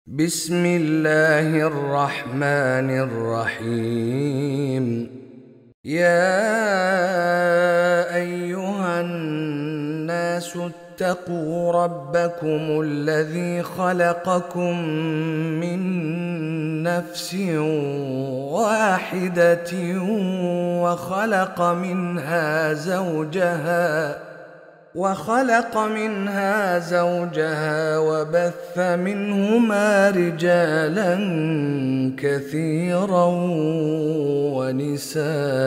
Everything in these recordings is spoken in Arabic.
بسم الله الرحمن الرحيم. يا أيها الناس اتقوا ربكم الذي خلقكم من نفس واحدة وخلق منها زوجها وبث منهما رجالا كثيرا ونساء،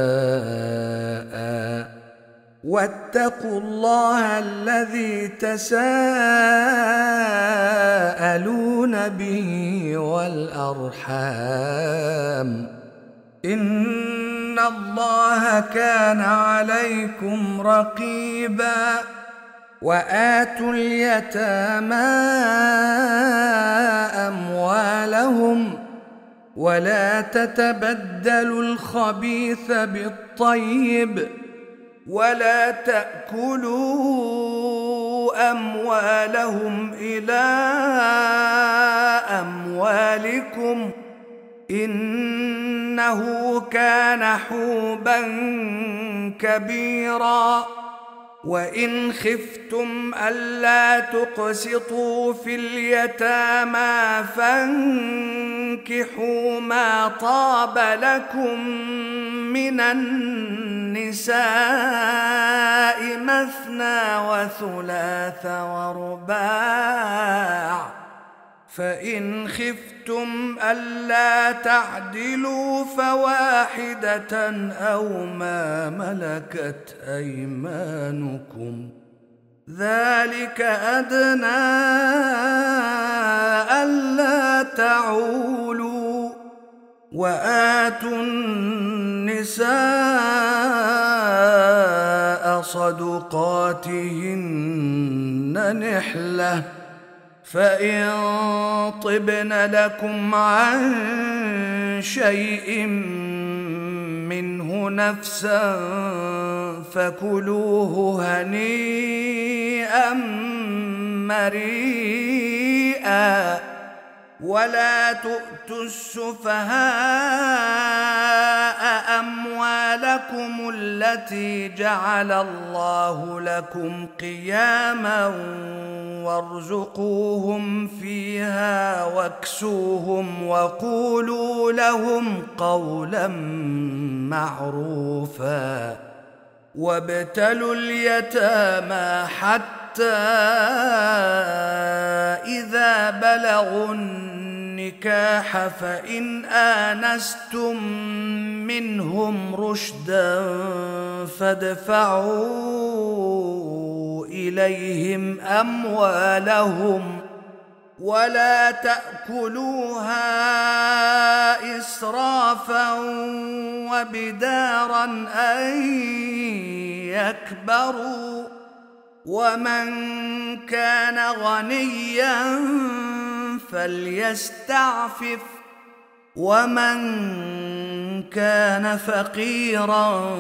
واتقوا الله الذي تساءلون به والأرحام، إن الله كان عليكم رقيبا. وآتوا اليتامى أموالهم ولا تتبدلوا الخبيث بالطيب، ولا تأكلوا أموالهم إلى أموالكم إنه كان حوبا كبيرا. وإن خفتم ألا تقسطوا في اليتامى فانكحوا ما طاب لكم من النساء مثنى وثلاث ورباع، فإن خفتم ألا تعدلوا فواحدة أو ما ملكت أيمانكم، ذلك أدنى ألا تعولوا. وآتوا النساء صدقاتهن نحلة، فإن طبن لكم عن شيء منه نفسا فكلوه هنيئا مريئا. ولا تؤتوا السفهاء أموالكم التي جعل الله لكم قياما وارزقوهم فيها واكسوهم وقولوا لهم قولا معروفا. وابتلوا اليتامى حتى إذا بلغوا النكاح فإن آنستم منهم رشدا فادفعوا إليهم أموالهم ولا تأكلوها إسرافا وبدارا أن يكبروا. ومن كان غنيا فليستعفف، ومن كان فقيرا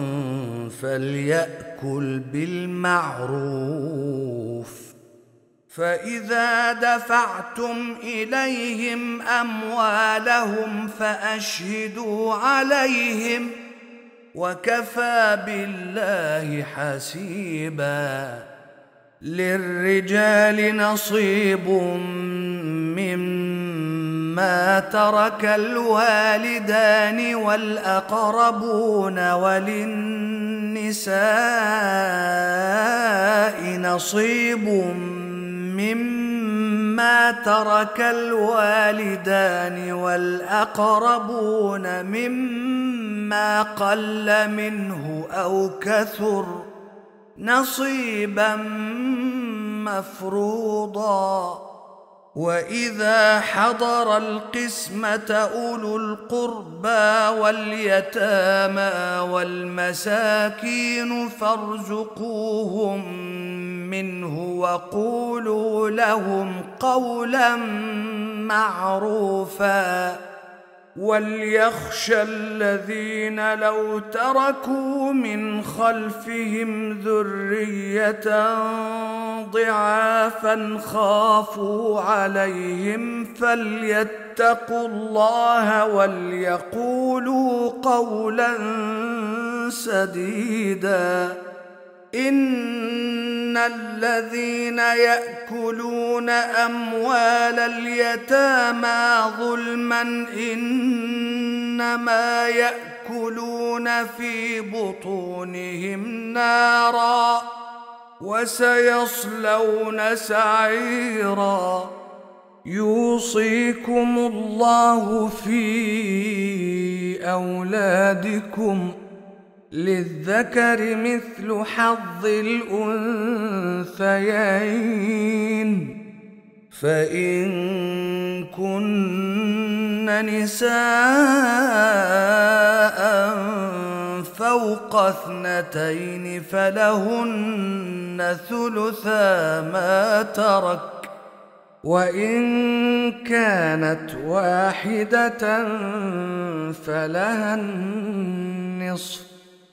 فليأكل بالمعروف. فإذا دفعتم إليهم أموالهم فأشهدوا عليهم، وكفى بالله حسيبا. للرجال نصيب مما ترك الوالدان والأقربون، وللنساء نصيب مما ترك الوالدان والأقربون مما قل منه أو كثر نصيبا مفروضا. وإذا حضر القسمة أولو القربى واليتامى والمساكين فارزقوهم منه وقولوا لهم قولا معروفا. وليخشى الذين لو تركوا من خلفهم ذرية ضعافا خافوا عليهم فليتقوا الله وليقولوا قولا سديدا. إن الذين يأكلون أموال اليتامى ظلما إنما يأكلون في بطونهم نارا وسيصلون سعيرا. يوصيكم الله في أولادكم للذكر مثل حظ الأنثيين، فإن كن نساء فوق 2 فلهن ثلثا ما ترك، وإن كانت واحدة فلها النصف،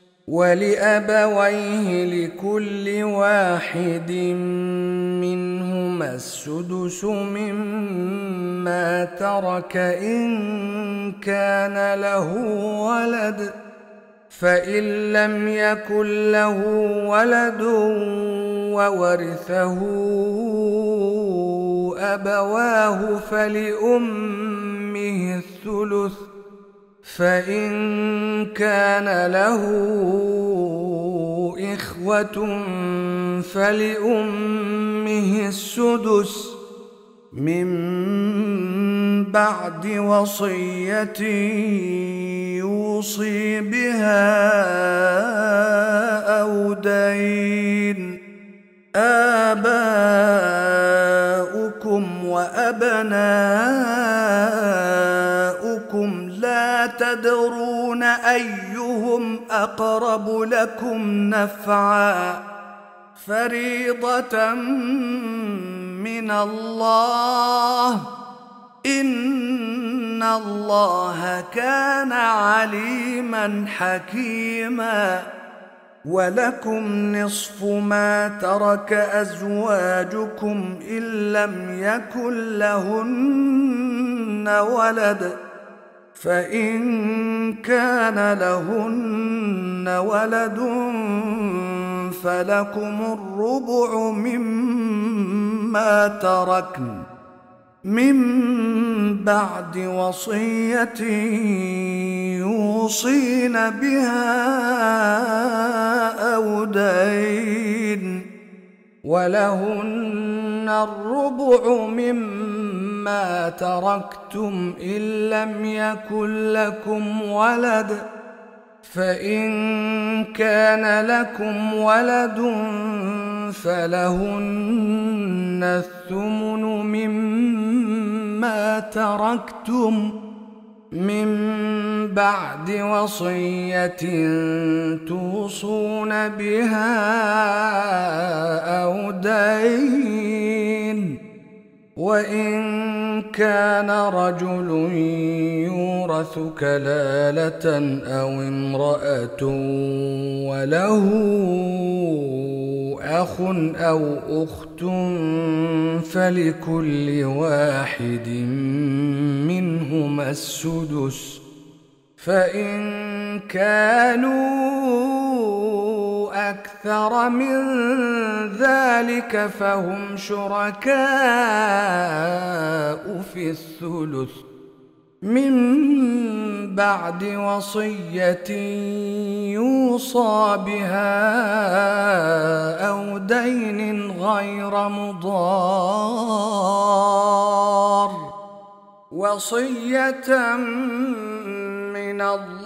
ولأبويه لكل واحد منهما السدس مما ترك إن كان له ولد، فإن لم يكن له ولد وورثه أبواه فلأمه الثلث، فإن كان له إخوة فلأمه السدس من بعد وصية يوصي بها أو دين. آباؤكم وأبناؤكم لا تدرون أيهم أقرب لكم نفعا، فريضة من الله، إن الله كان عليما حكيما. ولكم نصف ما ترك أزواجكم إن لم يكن لهن ولد، فإن كان لهن ولد فلكم الربع مما تركن من بعد وصية يوصين بها أو دين، ولهن الربع مما تركتم إن لم يكن لكم ولد، فإن كان لكم ولد فلهن الثمن مما تركتم من بعد وصية توصون بها أو دين. وإن كان رجل يورث كلالة أو امرأة وله أخ أو أخت فلكل واحد منهما السدس، فإن كانوا أكثر من ذلك فهم شركاء في الثلث من بعد وصية يوصى بها أو دين غير مضار، وصية من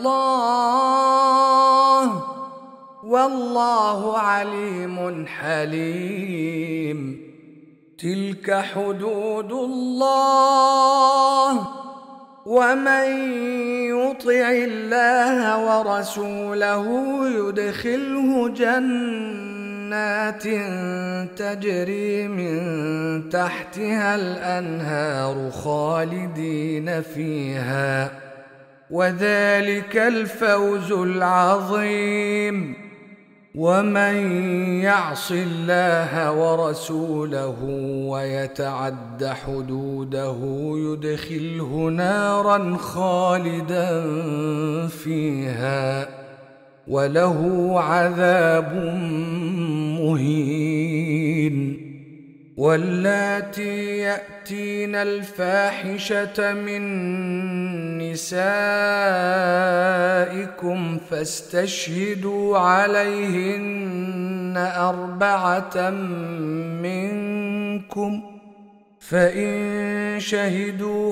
الله، والله عليم حليم. تلك حدود الله، ومن يطع الله ورسوله يدخله جنات تجري من تحتها الأنهار خالدين فيها، وذلك الفوز العظيم. ومن يعص الله ورسوله ويتعد حدوده يدخله نارا خالدا فيها وله عذاب مهين. واللاتي يأتين الفاحشة من نسائكم فاستشهدوا عليهن 4 منكم، فإن شهدوا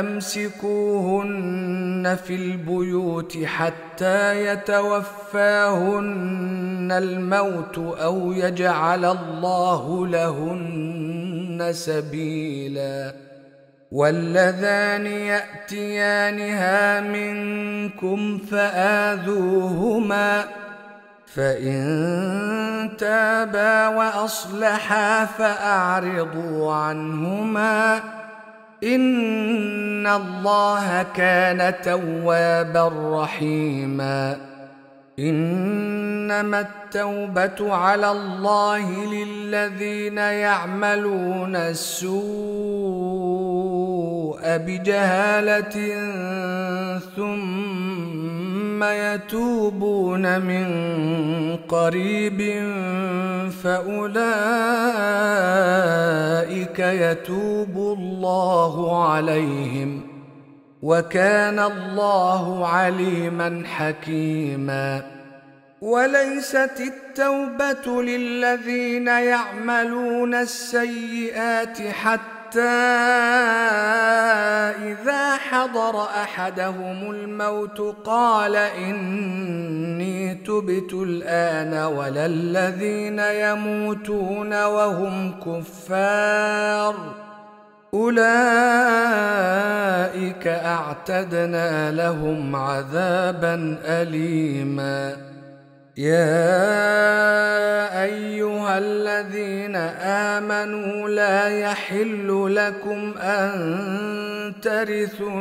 فأمسكوهن في البيوت حتى يتوفاهن الموت أو يجعل الله لهن سبيلا. واللذان يأتيانها منكم فآذوهما، فإن تابا وأصلحا فأعرضوا عنهما، إن الله كان توابا رحيما. إنما التوبة على الله للذين يعملون السوء بجهالة ثم يتوبون من قريب فأولئك يتوب الله عليهم، وكان الله عليما حكيما. وليست التوبة للذين يعملون السيئات حتى إذا حضر أحدهم الموت قال إني تبت الآن، ولا الذين يموتون وهم كفار أولئك أعتدنا لهم عذابا أليما. يا أيها الذين آمنوا لا يحل لكم أن ترثوا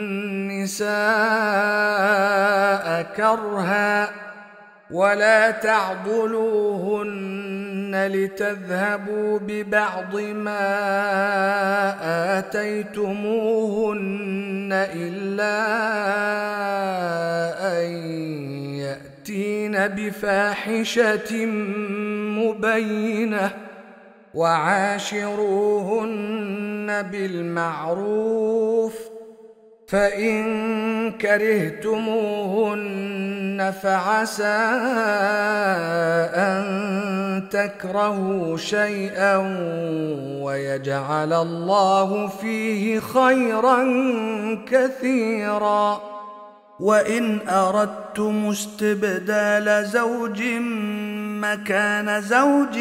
النساء كرها ولا تعضلوهن لتذهبوا ببعض ما آتيتموهن إلا أن يأتين بفاحشة مبينة، وعاشروهن بالمعروف، فإن كرهتموهن فعسى أن تكرهوا شيئا ويجعل الله فيه خيرا كثيرا. وإن أردتم استبدال زوج مكان زوج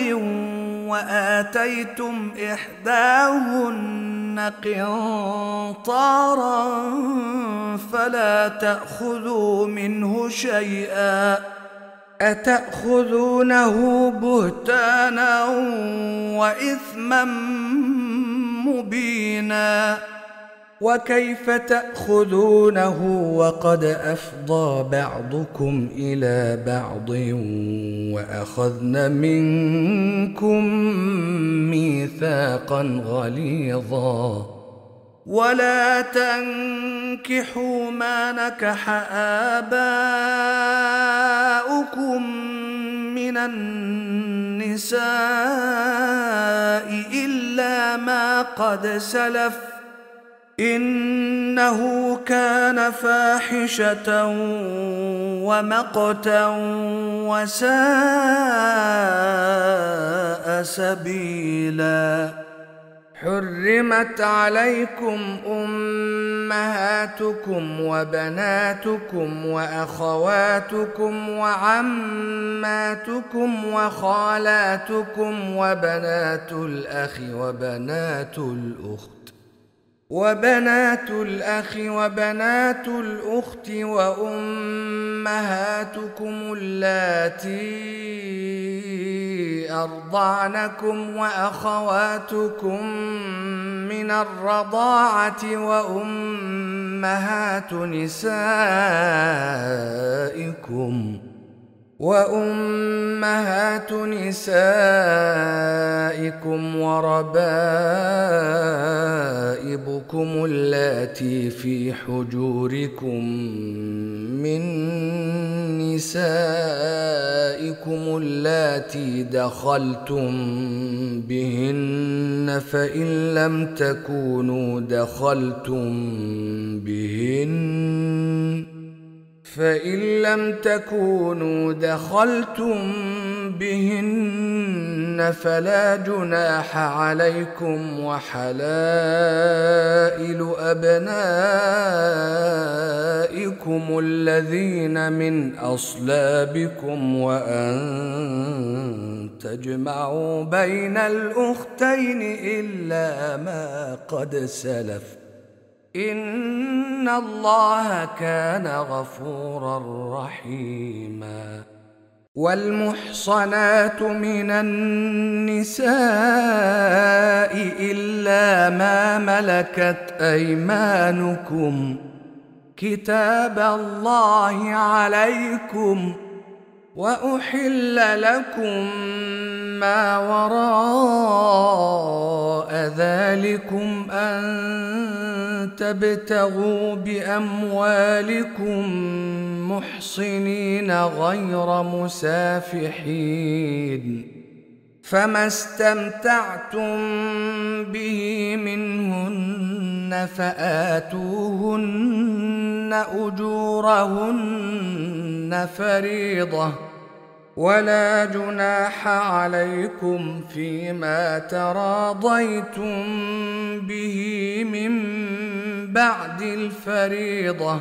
وآتيتم إحداهن قنطارا فلا تأخذوا منه شيئا، أتأخذونه بهتانا وإثما مبينا. وكيف تأخذونه وقد أفضى بعضكم إلى بعض وأخذن منكم ميثاقا غليظا. ولا تنكحوا ما نكح آباؤكم من النساء إلا ما قد سلف إنه كان فاحشة ومقتا وساء سبيلا. حرمت عليكم أمهاتكم وبناتكم وأخواتكم وعماتكم وخالاتكم وبنات الأخ وبنات الأخت وأمهاتكم اللاتي أرضعنكم وأخواتكم من الرضاعة وأمهات نسائكم وربائبكم اللاتي في حجوركم من نسائكم اللاتي دخلتم بهن فإن لم تكونوا دخلتم بهن فلا جناح عليكم، وحلائل أبنائكم الذين من أصلابكم وأن تجمعوا بين الأختين إلا ما قد سلف، إن الله كان غفورا رحيما. والمحصنات من النساء إلا ما ملكت أيمانكم كتاب الله عليكم، وأحل لكم ما وراء ذلكم أن تبتغوا بأموالكم محصنين غير مسافحين، فما استمتعتم به منهن فآتوهن أجورهن فريضة، ولا جناح عليكم فيما تراضيتم به من بعد الفريضة،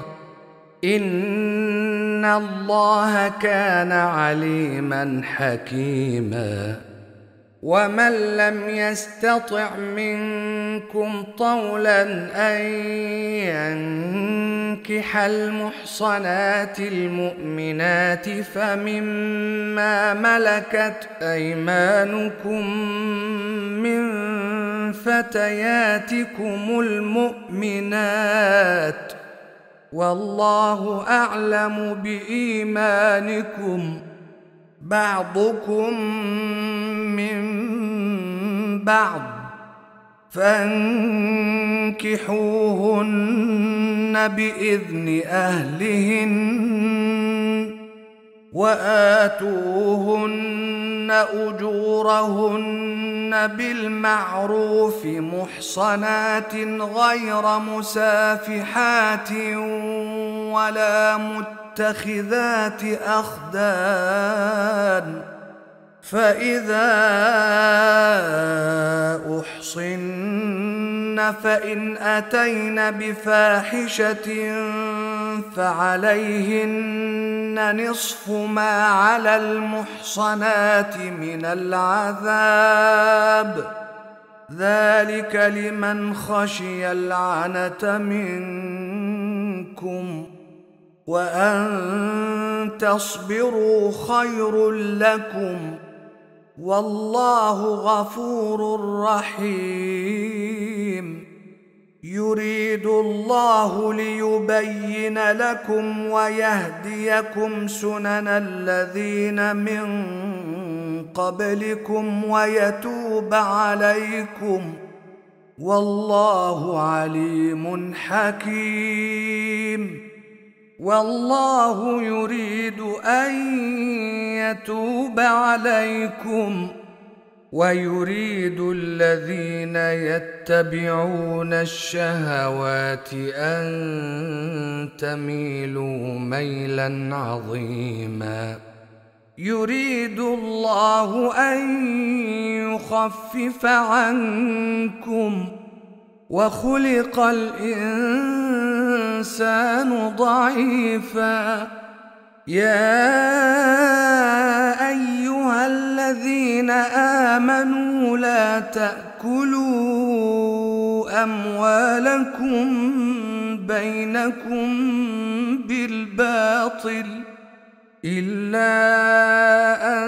إن الله كان عليما حكيما. ومن لم يستطع منكم طولا أن ينكح المحصنات المؤمنات فمما ملكت أيمانكم من فتياتكم المؤمنات، والله أعلم بإيمانكم، بعضكم من بعض، فانكحوهن بإذن أهلهن، وآتوهن أجورهن بالمعروف محصنات غير مسافحات ولا متخذات أخدان، فإذا أحصن فإن أتين بفاحشة فعليهن نصف ما على المحصنات من العذاب، ذلك لمن خشي العنة منكم، وأن تصبروا خير لكم، والله غفور رحيم. يريد الله ليبين لكم ويهديكم سنن الذين من قبلكم ويتوب عليكم، والله عليم حكيم. والله يريد أن يتوب عليكم، ويريد الذين يتبعون الشهوات أن تميلوا ميلا عظيما. يريد الله أن يخفف عنكم، وخلق الإنسان ضعيفا. يا أيها الذين آمنوا لا تأكلوا أموالكم بينكم بالباطل، إلا أن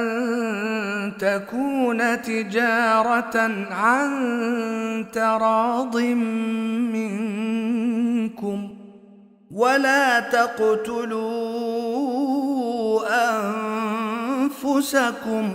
تكون تجارة عن تراض منكم، ولا تقتلوا أنفسكم،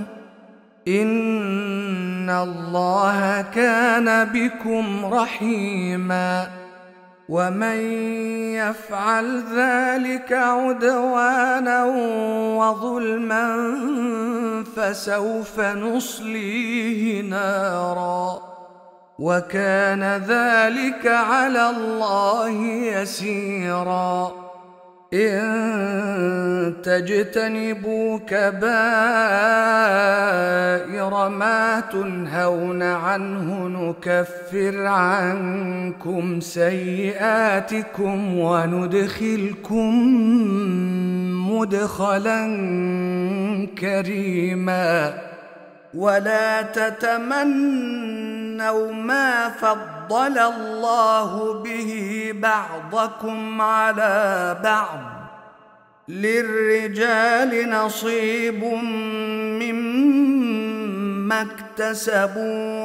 إن الله كان بكم رحيما. ومن يفعل ذلك عدوانا وظلما فسوف نصليه نارا، وكان ذلك على الله يسيرا. إن تجتنبوا كبائر ما تنهون عنه نكفر عنكم سيئاتكم وندخلكم مدخلا كريما. ولا تتمنوا ما فضل الله به بعضكم على بعض، للرجال نصيب مما اكتسبوا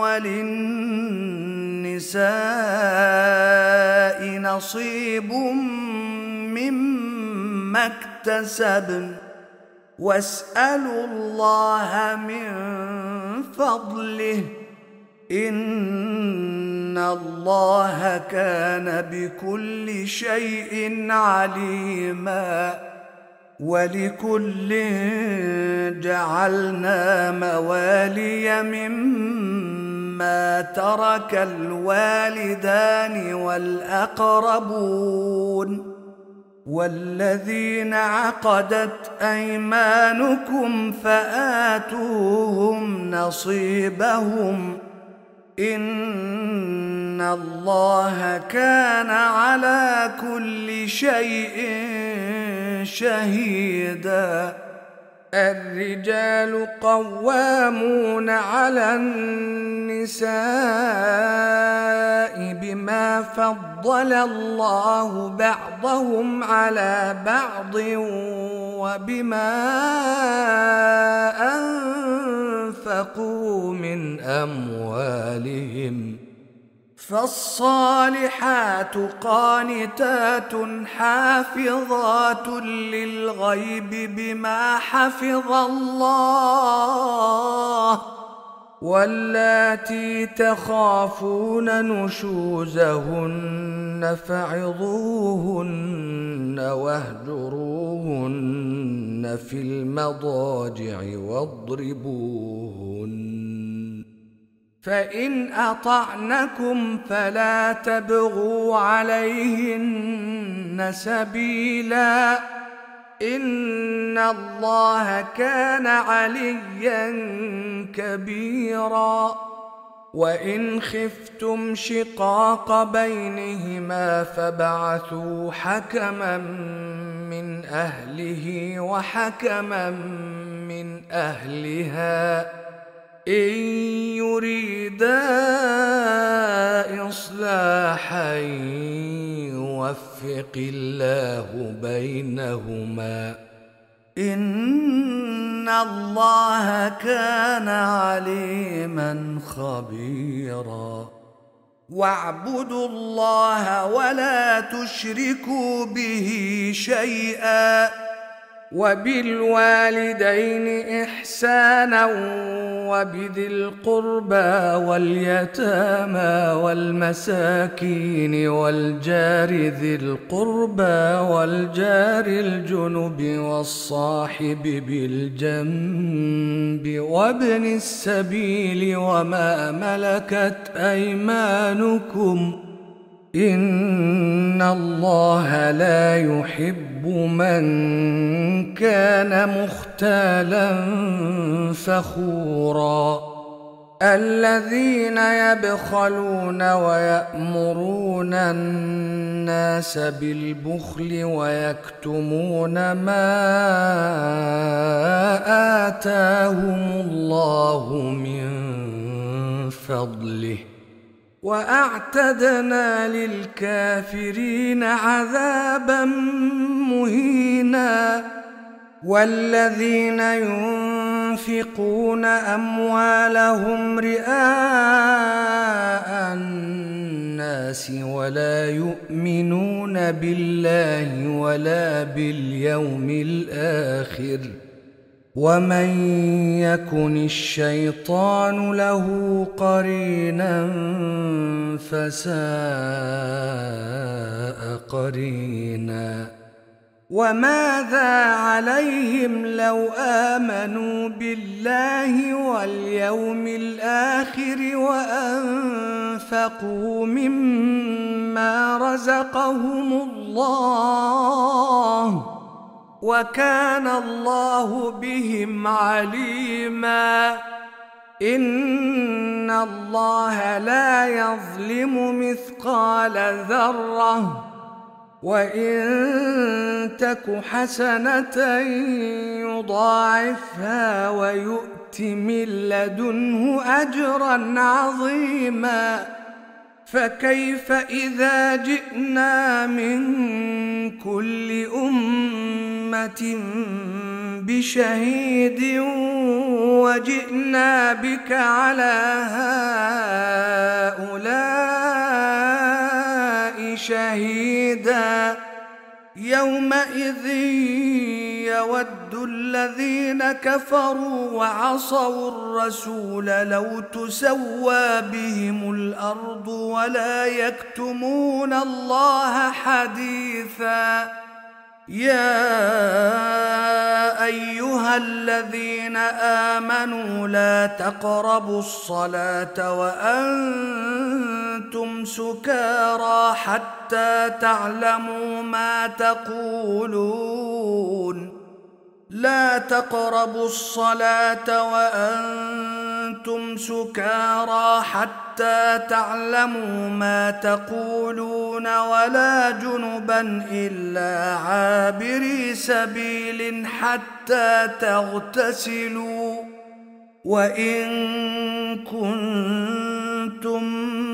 وللنساء نصيب مما اكتسبن، واسألوا الله من فضله، إن الله كان بكل شيء عليما. ولكل جعلنا موالي مما ترك الوالدان والأقربون والذين عقدت أيمانكم فآتوهم نصيبهم، إن الله كان على كل شيء شهيدا. الرجال قوامون على النساء بما فضل الله بعضهم على بعض وبما أنفقوا من أموالهم، فالصالحات قانتات حافظات للغيب بما حفظ الله، واللاتي تخافون نشوزهن فعظوهن واهجروهن في المضاجع واضربوهن، فإن أطعنكم فلا تبغوا عليهن سبيلا، إن الله كان عليا كبيرا. وإن خفتم شقاق بينهما فابعثوا حكما من أهله وحكما من أهلها إن يريدا إصلاحا يوفق الله بينهما، إن الله كان عليما خبيرا. واعبدوا الله ولا تشركوا به شيئا، وبالوالدين إحسانا وبذي القربى واليتامى والمساكين والجار ذي القربى والجار الجنب والصاحب بالجنب وابن السبيل وما ملكت أيمانكم، إن الله لا يحب من كان مختالا فخورا. الذين يبخلون ويأمرون الناس بالبخل ويكتمون ما آتاهم الله من فضله، وأعتدنا للكافرين عذابا مهينا. والذين ينفقون أموالهم رئاء الناس ولا يؤمنون بالله ولا باليوم الآخر ومن يكن الشيطان له قرينا فساء قرينا وماذا عليهم لو آمنوا بالله واليوم الآخر وأنفقوا مما رزقهم الله وكان الله بهم عليما إن الله لا يظلم مثقال ذرة وإن تك حسنة يضاعفها ويؤت من لدنه أجرا عظيما فكيف إذا جئنا من كل أمة بشهيد وجئنا بك على هؤلاء شهيدا يومئذ يود الذين كفروا وعصوا الرسول لو تسوى بهم الأرض ولا يكتمون الله حديثا يا أيها الذين آمنوا لا تقربوا الصلاة وأنتم سكارى حتى تعلموا ما تقولون لا تقربوا الصلاة وأنتم سكارى حتى تعلموا ما تقولون ولا جنبا إلا عابري سبيل حتى تغتسلوا وإن كنتم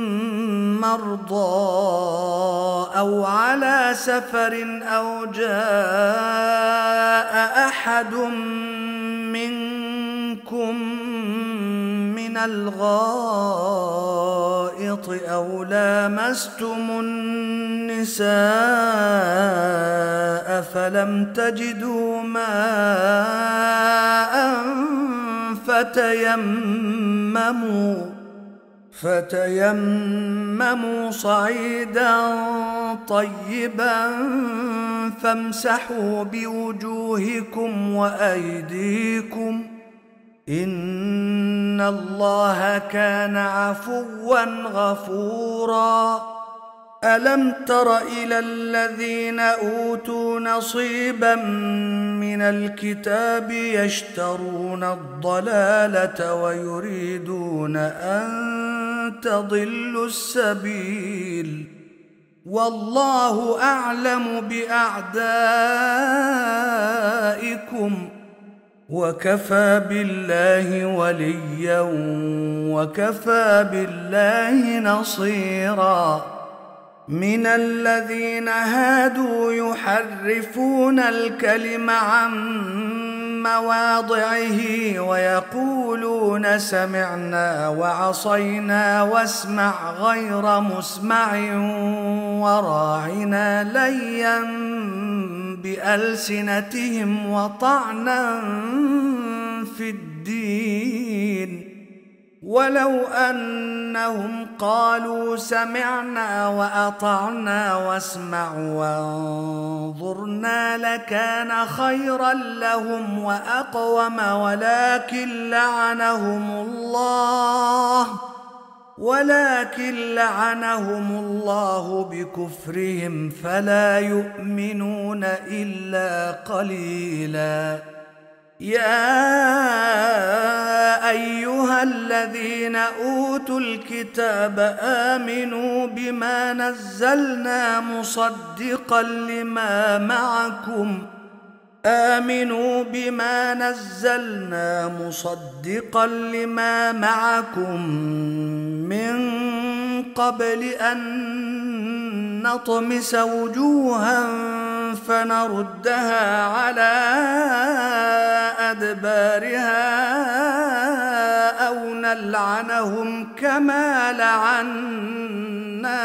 مرضى أو على سفر أو جاء أحد منكم من الغائط أو لامستم النساء فلم تجدوا ماء فتيمموا صعيدا طيبا فامسحوا بوجوهكم وأيديكم إن الله كان عفوا غفورا ألم تر إلى الذين أوتوا نصيبا من الكتاب يشترون الضلالة ويريدون أن تضلوا السبيل والله أعلم بأعدائكم وكفى بالله وليا وكفى بالله نصيرا من الذين هادوا يحرفون الكلم عن مواضعه ويقولون سمعنا وعصينا واسمع غير مسمع وراعنا ليا بألسنتهم وطعنا في الدين ولو أنهم قالوا سمعنا وأطعنا واسمع وانظرنا لكان خيرا لهم وأقوم ولكن لعنهم الله بكفرهم فلا يؤمنون إلا قليلا يا أيها الذين أوتوا الكتاب آمنوا بما نزلنا مصدقا لما معكم من قبل أن نطمس وجوها فنردها على أدبارها أو نلعنهم كما لعنا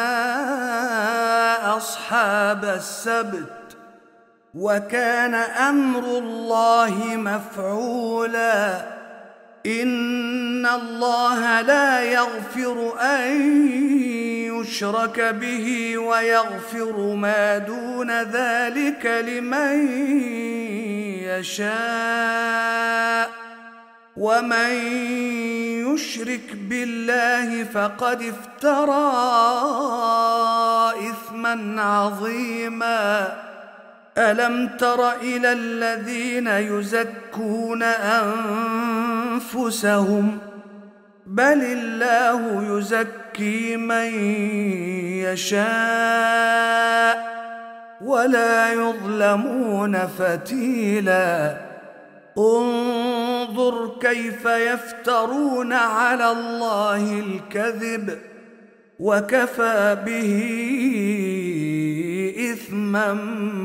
أصحاب السبت وكان أمر الله مفعولا إن الله لا يغفر أن يشرك به ويغفر ما دون ذلك لمن يشاء ومن يشرك بالله فقد افترى إثما عظيما ألم تر إلى الذين يزكون أنفسهم بل الله يزكي من يشاء ولا يظلمون فتيلا انظر كيف يفترون على الله الكذب وكفى به إثما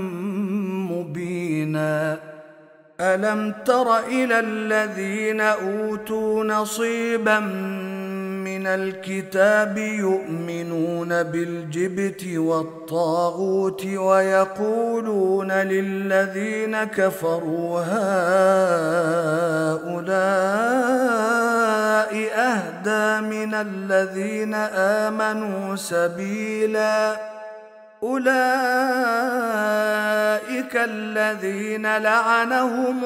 مبينا ألم تر إلى الذين أوتوا نصيبا من الكتاب يؤمنون بالجبت والطاغوت ويقولون للذين كفروا هؤلاء أهدى من الذين آمنوا سبيلا أولئك الذين لعنهم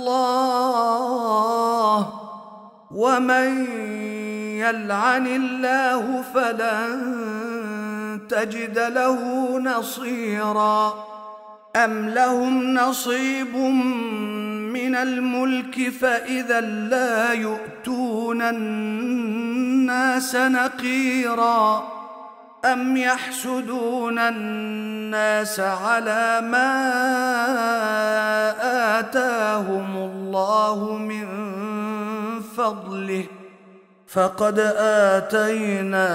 الله ومن يلعن الله فلن تجد له نصيرا أم لهم نصيب من الملك فإذا لا يؤتون الناس نقيرا أم يحسدون الناس على ما آتاهم الله من فضله فقد آتينا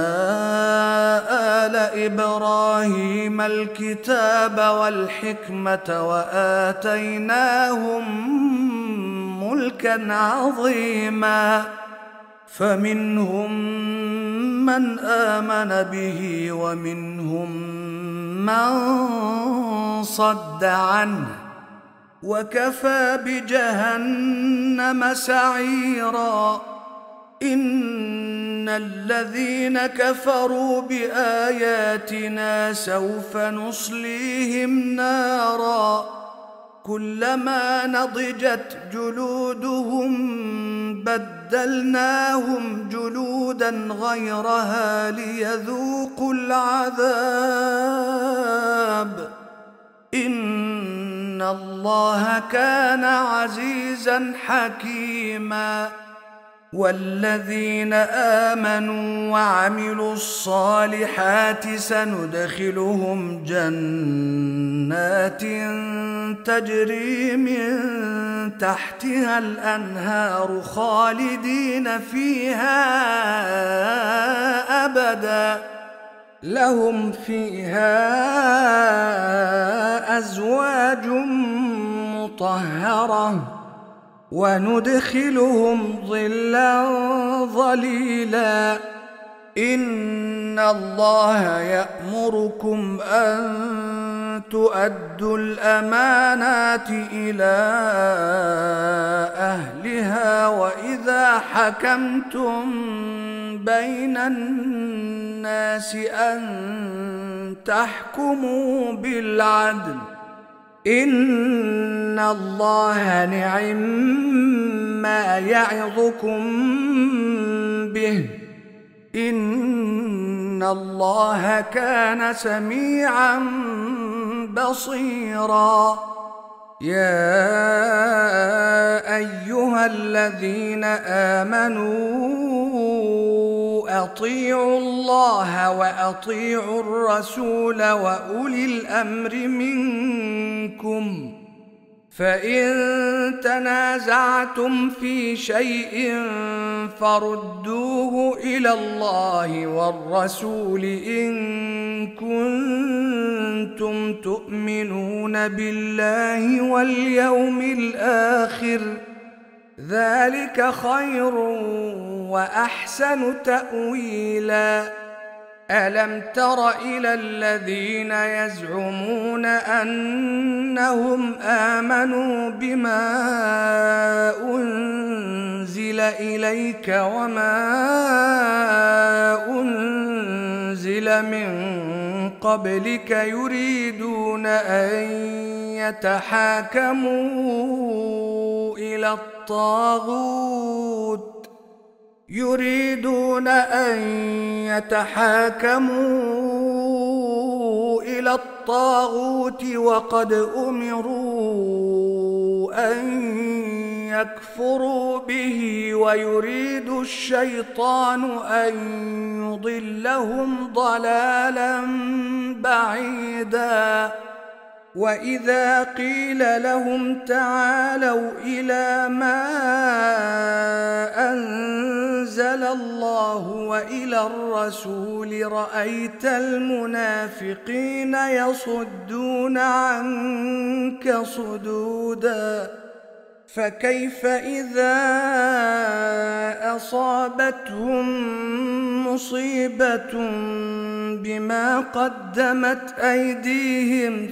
آل إبراهيم الكتاب والحكمة وآتيناهم ملكا عظيما فمنهم من آمن به ومنهم من صد عنه وكفى بجهنم سعيرا إن الذين كفروا بآياتنا سوف نصليهم نارا كلما نضجت جلودهم بدلناهم جلودا غيرها ليذوقوا العذاب إن الله كان عزيزا حكيما والذين آمنوا وعملوا الصالحات سندخلهم جنات تجري من تحتها الأنهار خالدين فيها أبدا لهم فيها أزواج مطهرة وندخلهم ظلا ظليلا إن الله يأمركم أن تؤدوا الأمانات إلى أهلها وإذا حكمتم بين الناس أن تحكموا بالعدل إن الله نعم ما يعظكم به إن الله كان سميعا بصيرا يا أيها الذين آمنوا أطيعوا الله وأطيعوا الرسول وأولي الأمر منكم فإن تنازعتم في شيء فردوه إلى الله والرسول إن كنتم تؤمنون يؤمنون بالله واليوم الآخر ذلك خير وأحسن تأويلا ألم تر إلى الذين يزعمون أنهم آمنوا بما أنزل إليك وما أنزل من قبلك يريدون أن يتحاكموا إلى الطاغوت وقد أمروا أن يكفروا به ويريد الشيطان أن يضلهم ضلالا بعيدا وإذا قيل لهم تعالوا إلى ما أنزل الله وإلى الرسول رأيت المنافقين يصدون عنك صدودا فكيف إذا أصابتهم مصيبة بما قدمت أيديهم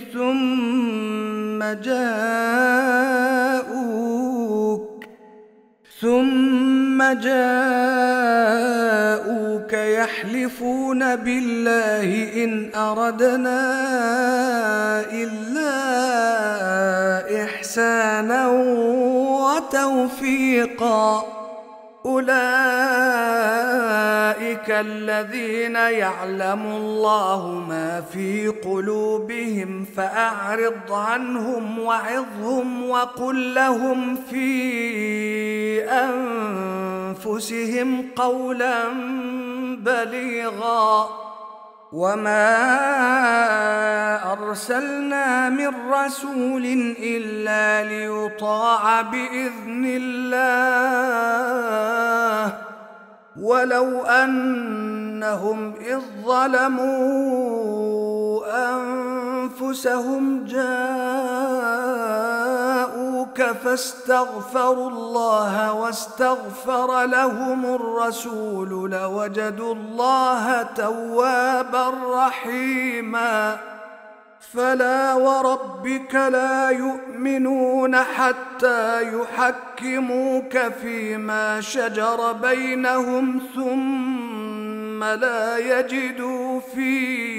ثم جاءوك يحلفون بالله إن أردنا إلا إحسانا وتوفيقا أولئك الذين يعلم الله ما في قلوبهم فأعرض عنهم وعظهم وقل لهم في أنفسهم قولا بليغا وما أرسلنا من رسول إلا ليطاع بإذن الله ولو أنهم إذ ظلموا أنفسهم جاءوك فاستغفروا الله واستغفر لهم الرسول لوجدوا الله توابا رحيما فلا وربك لا يؤمنون حتى يحكموك فيما شجر بينهم ثم لا يجدوا في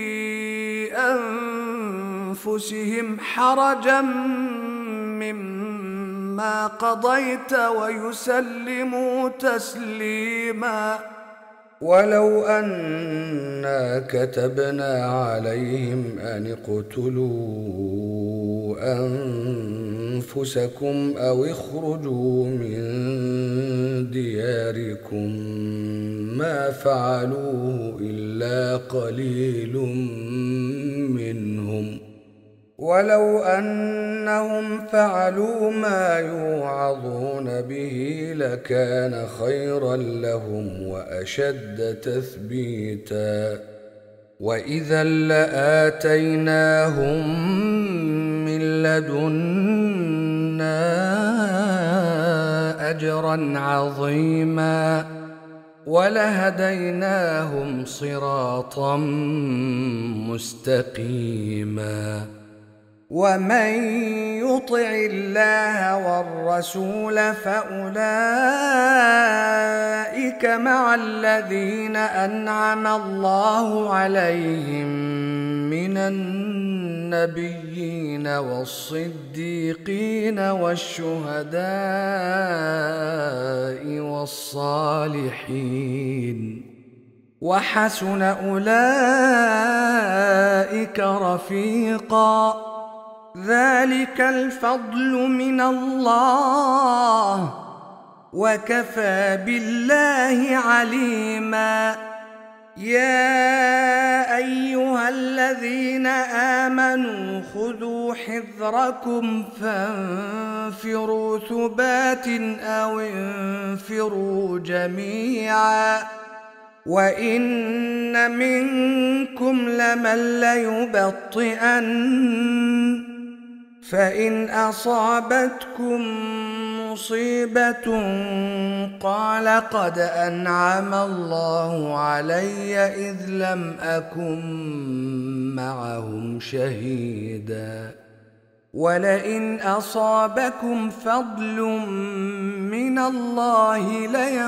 أنفسهم حرجا مما قضيت ويسلموا تسليما ولو أنا كتبنا عليهم أن اقتلوا أنفسكم أو اخرجوا من دياركم ما فعلوه إلا قليل منهم ولو أنهم فعلوا ما يوعظون به لكان خيرا لهم وأشد تثبيتا وإذا لآتيناهم من لدنا أجرا عظيما ولهديناهم صراطا مستقيما ومن يطع الله والرسول فأولئك مع الذين أنعم الله عليهم من النبيين والصديقين والشهداء والصالحين وحسن أولئك رفيقا ذلك الفضل من الله وكفى بالله عليما يا أيها الذين آمنوا خذوا حذركم فانفروا ثبات أو انفروا جميعا وإن منكم لمن ليبطئن فإن أصابتكم مصيبة قال قد أنعم الله علي إذ لم أكن معهم شهيدا ولئن أصابكم فضل من الله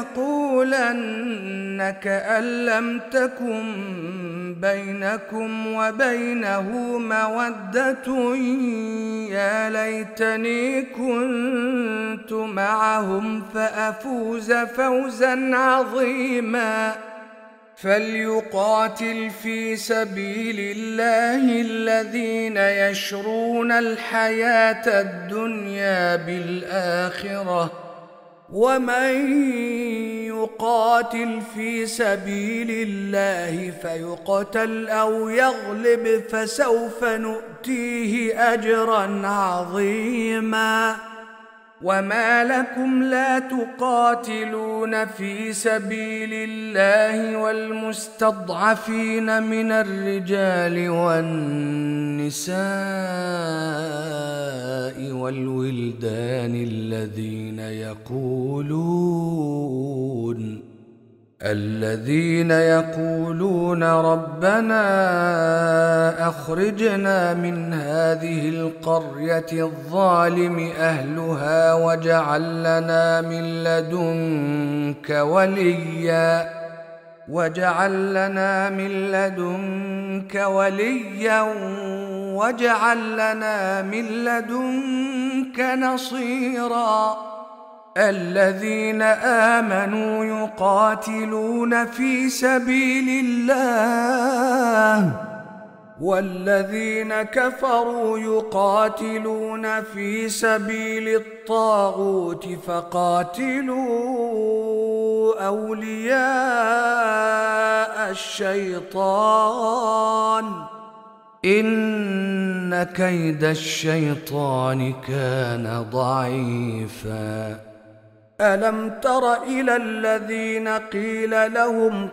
ليقولن كأن لم تكن بينكم وبينه مودة يا ليتني كنت معهم فأفوز فوزا عظيما فليقاتل في سبيل الله الذين يشرون الحياة الدنيا بالآخرة ومن يقاتل في سبيل الله فيقتل أو يغلب فسوف نؤتيه أجرا عظيما وما لكم لا تقاتلون في سبيل الله والمستضعفين من الرجال والنساء والولدان الذين يقولون ربنا أخرجنا من هذه القرية الظالم أهلها واجعل لنا من لدنك وليا واجعل لنا من لدنك نصيرا الذين آمنوا يقاتلون في سبيل الله والذين كفروا يقاتلون في سبيل الطاغوت فقاتلوا أولياء الشيطان إن كيد الشيطان كان ضعيفا ألم تر إلى الذين قيل لهم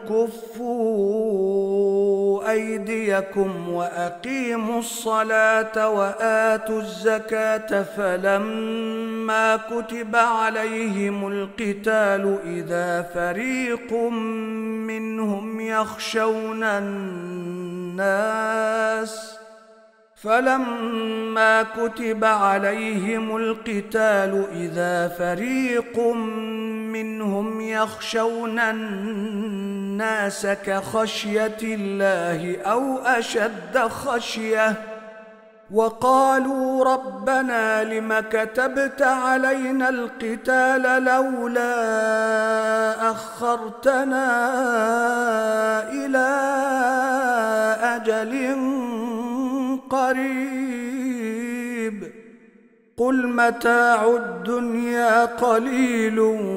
كفوا أيديكم وأقيموا الصلاة وآتوا الزكاة فلما كتب عليهم القتال إذا فريق منهم يخشون الناس كخشية الله أو أشد خشية وقالوا ربنا لم كتبت علينا القتال لولا أخرتنا إلى أجل قريب قل متاع الدنيا قليل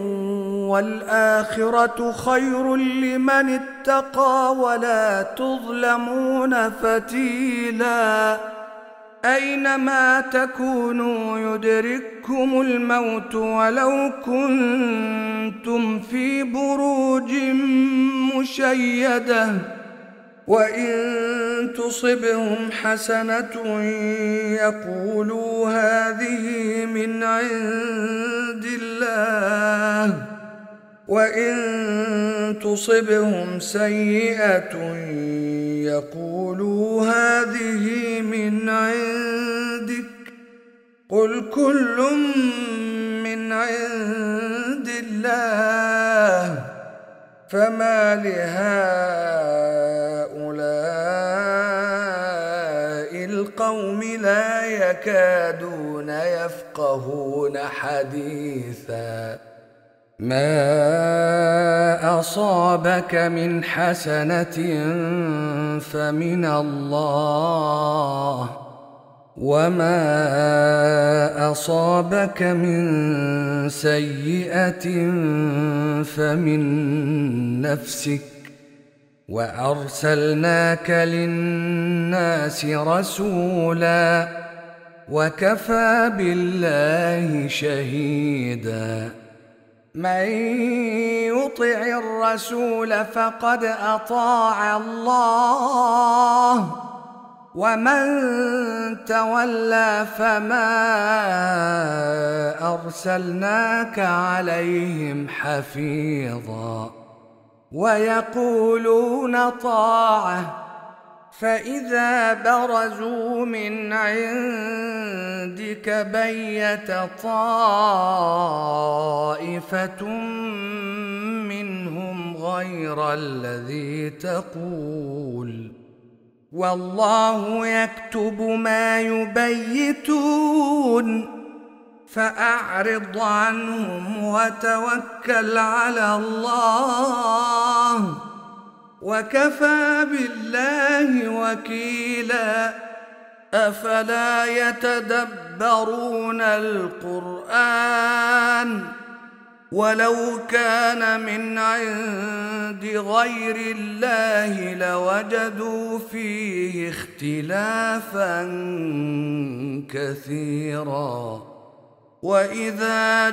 والآخرة خير لمن اتقى ولا تظلمون فتيلا أينما تكونوا يدرككم الموت ولو كنتم في بروج مشيدة وإن تصبهم حسنة يقولوا هذه من عند الله وإن تصبهم سيئة يقولوا هذه من عندك قل كل من عند الله فما لهؤلاء القوم لا يكادون يفقهون حديثا ما أصابك من حسنة فمن الله وما أصابك من سيئة فمن نفسك وأرسلناك للناس رسولا وكفى بالله شهيدا من يطع الرسول فقد أطاع الله ومن تولى فما أرسلناك عليهم حفيظا ويقولون طاعة فإذا برزوا من عندك بيت طائفة منهم غير الذي تقول والله يكتب ما يبيتون فأعرض عنهم وتوكل على الله وكفى بالله وكيلا أفلا يتدبرون القرآن ولو كان من عند غير الله لوجدوا فيه اختلافا كثيرا وإذا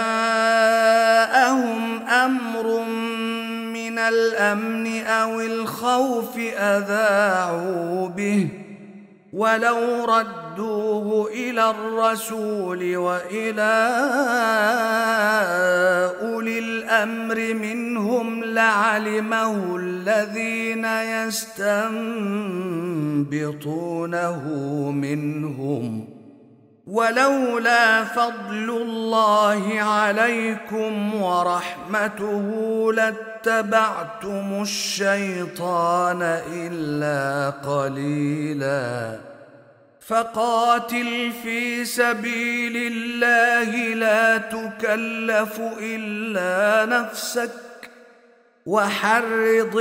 جاءهم أمر من الأمن أو الخوف أذاعوا به ولو ردوه إلى الرسول وإلى أولي الأمر منهم لعلمه الذين يستنبطونه منهم ولولا فضل الله عليكم ورحمته لاتبعتم الشيطان إلا قليلا فقاتل في سبيل الله لا تكلف إلا نفسك وحرض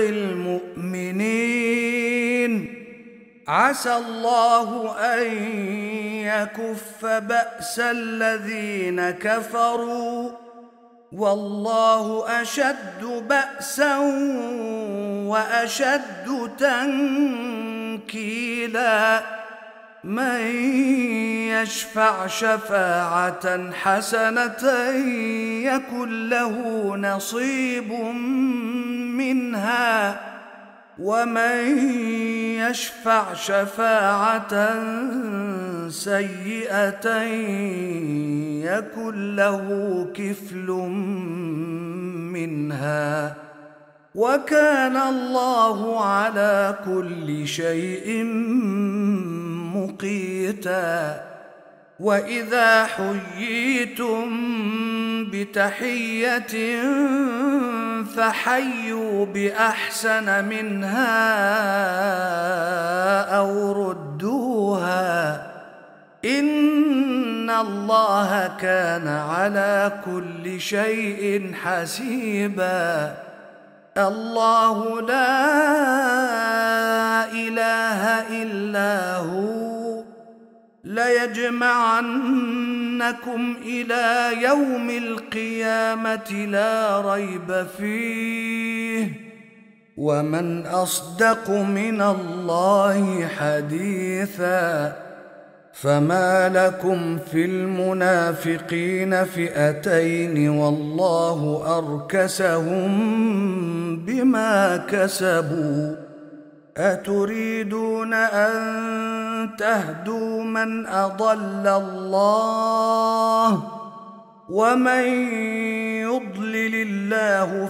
المؤمنين عسى الله أن يكف بأس الذين كفروا والله أشد بأسا وأشد تنكيلا من يشفع شفاعة حسنة يكن له نصيب منها ومن يشفع شفاعة سيئة يكن له كفل منها وكان الله على كل شيء مقيتا وإذا حييتم بتحية فحيوا بأحسن منها أو ردوها إن الله كان على كل شيء حسيبا الله لا إله إلا هو ليجمعنكم إلى يوم القيامة لا ريب فيه ومن أصدق من الله حديثا فما لكم في المنافقين فئتين والله أركسهم بما كسبوا أتريدون أن تهدوا من أضل الله ومن يضلل الله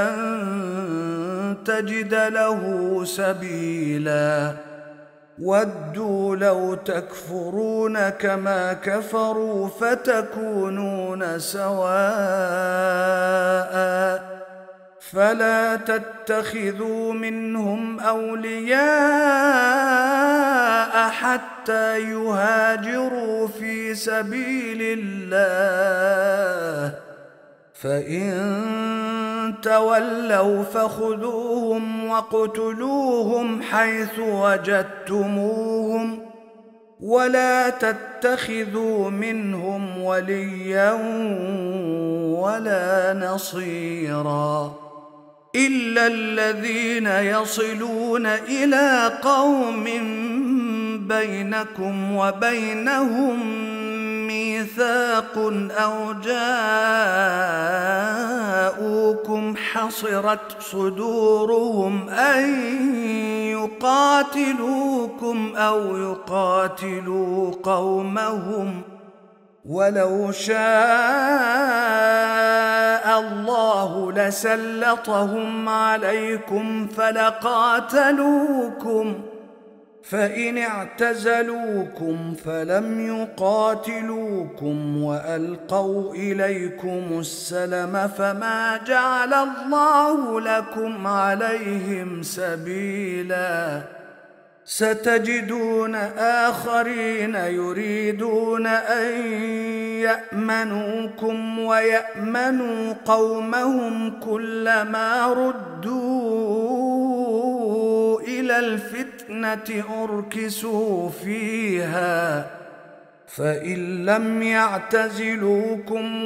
فلن تجد له سبيلا ودوا لو تكفرون كما كفروا فتكونون سواء فلا تتخذوا منهم أولياء حتى يهاجروا في سبيل الله فإن تولوا فخذوهم واقتلوهم حيث وجدتموهم ولا تتخذوا منهم وليا ولا نصيرا إلا الذين يصلون إلى قوم بينكم وبينهم ميثاق أو جاءوكم حصرت صدورهم أن يقاتلوكم أو يقاتلوا قومهم، ولو شاء الله لسلطهم عليكم فلقاتلوكم، فإن اعتزلوكم فلم يقاتلوكم وألقوا إليكم السلم فما جعل الله لكم عليهم سبيلا. ستجدون آخرين يريدون أن يأمنوكم ويأمنوا قومهم، كلما ردوا إلى الفتنة أركسوا فيها، فإن لم يعتزلوكم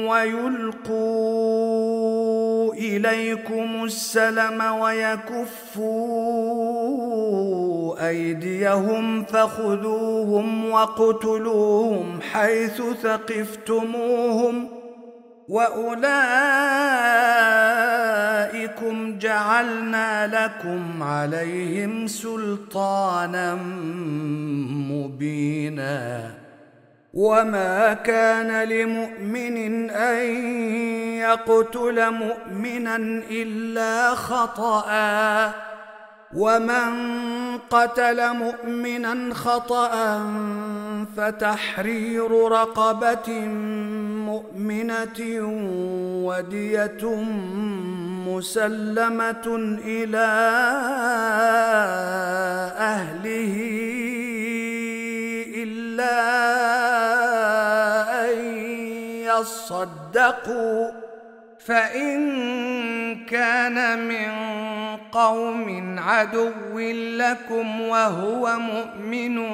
ويلقوا إليكم السلم ويكفوا أيديهم فخذوهم واقتلوهم حيث ثقفتموهم، وأولئكم جعلنا لكم عليهم سلطانا مبينا. وما كان لمؤمن أن يقتل مؤمنا إلا خطأ، ومن قتل مؤمنا خطأ فتحرير رقبة مؤمنة ودية مسلمة إلى أهله إلا أن يصدقوا، فإن كان من قوم عدو لكم وهو مؤمن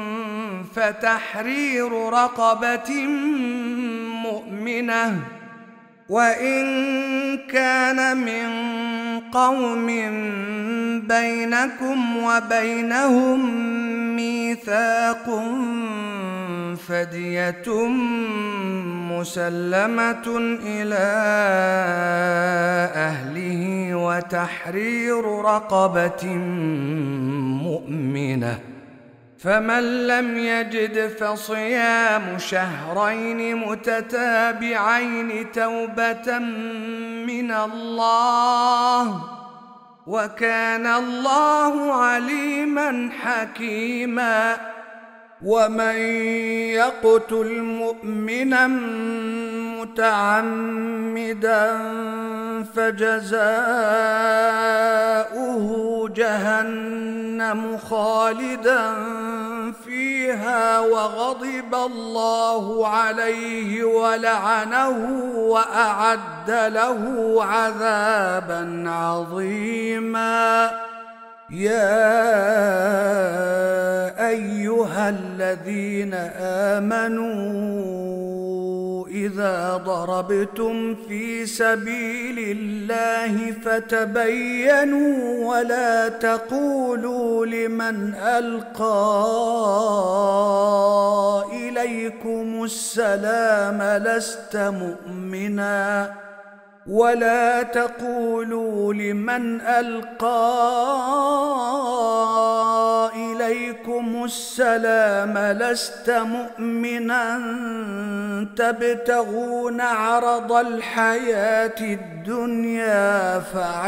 فتحرير رقبة مؤمنة، وإن كان من قوم بينكم وبينهم ميثاق فدية مسلمة إلى أهله وتحرير رقبة مؤمنة، فمن لم يجد فصيام شهرين متتابعين توبة من الله، وكان الله عليما حكيما. ومن يقتل مؤمنا متعمدا فجزاؤه جهنم خالدا فيها وغضب الله عليه ولعنه وأعد له عذابا عظيما. يا أيها الذين آمنوا إذا ضربتم في سبيل الله فتبينوا ولا تقولوا لمن ألقى إليكم السلام لست مؤمنا، ولا تقولوا لمن ألقى إليكم السلام لست مؤمنا تبتغون عرض الحياة الدنيا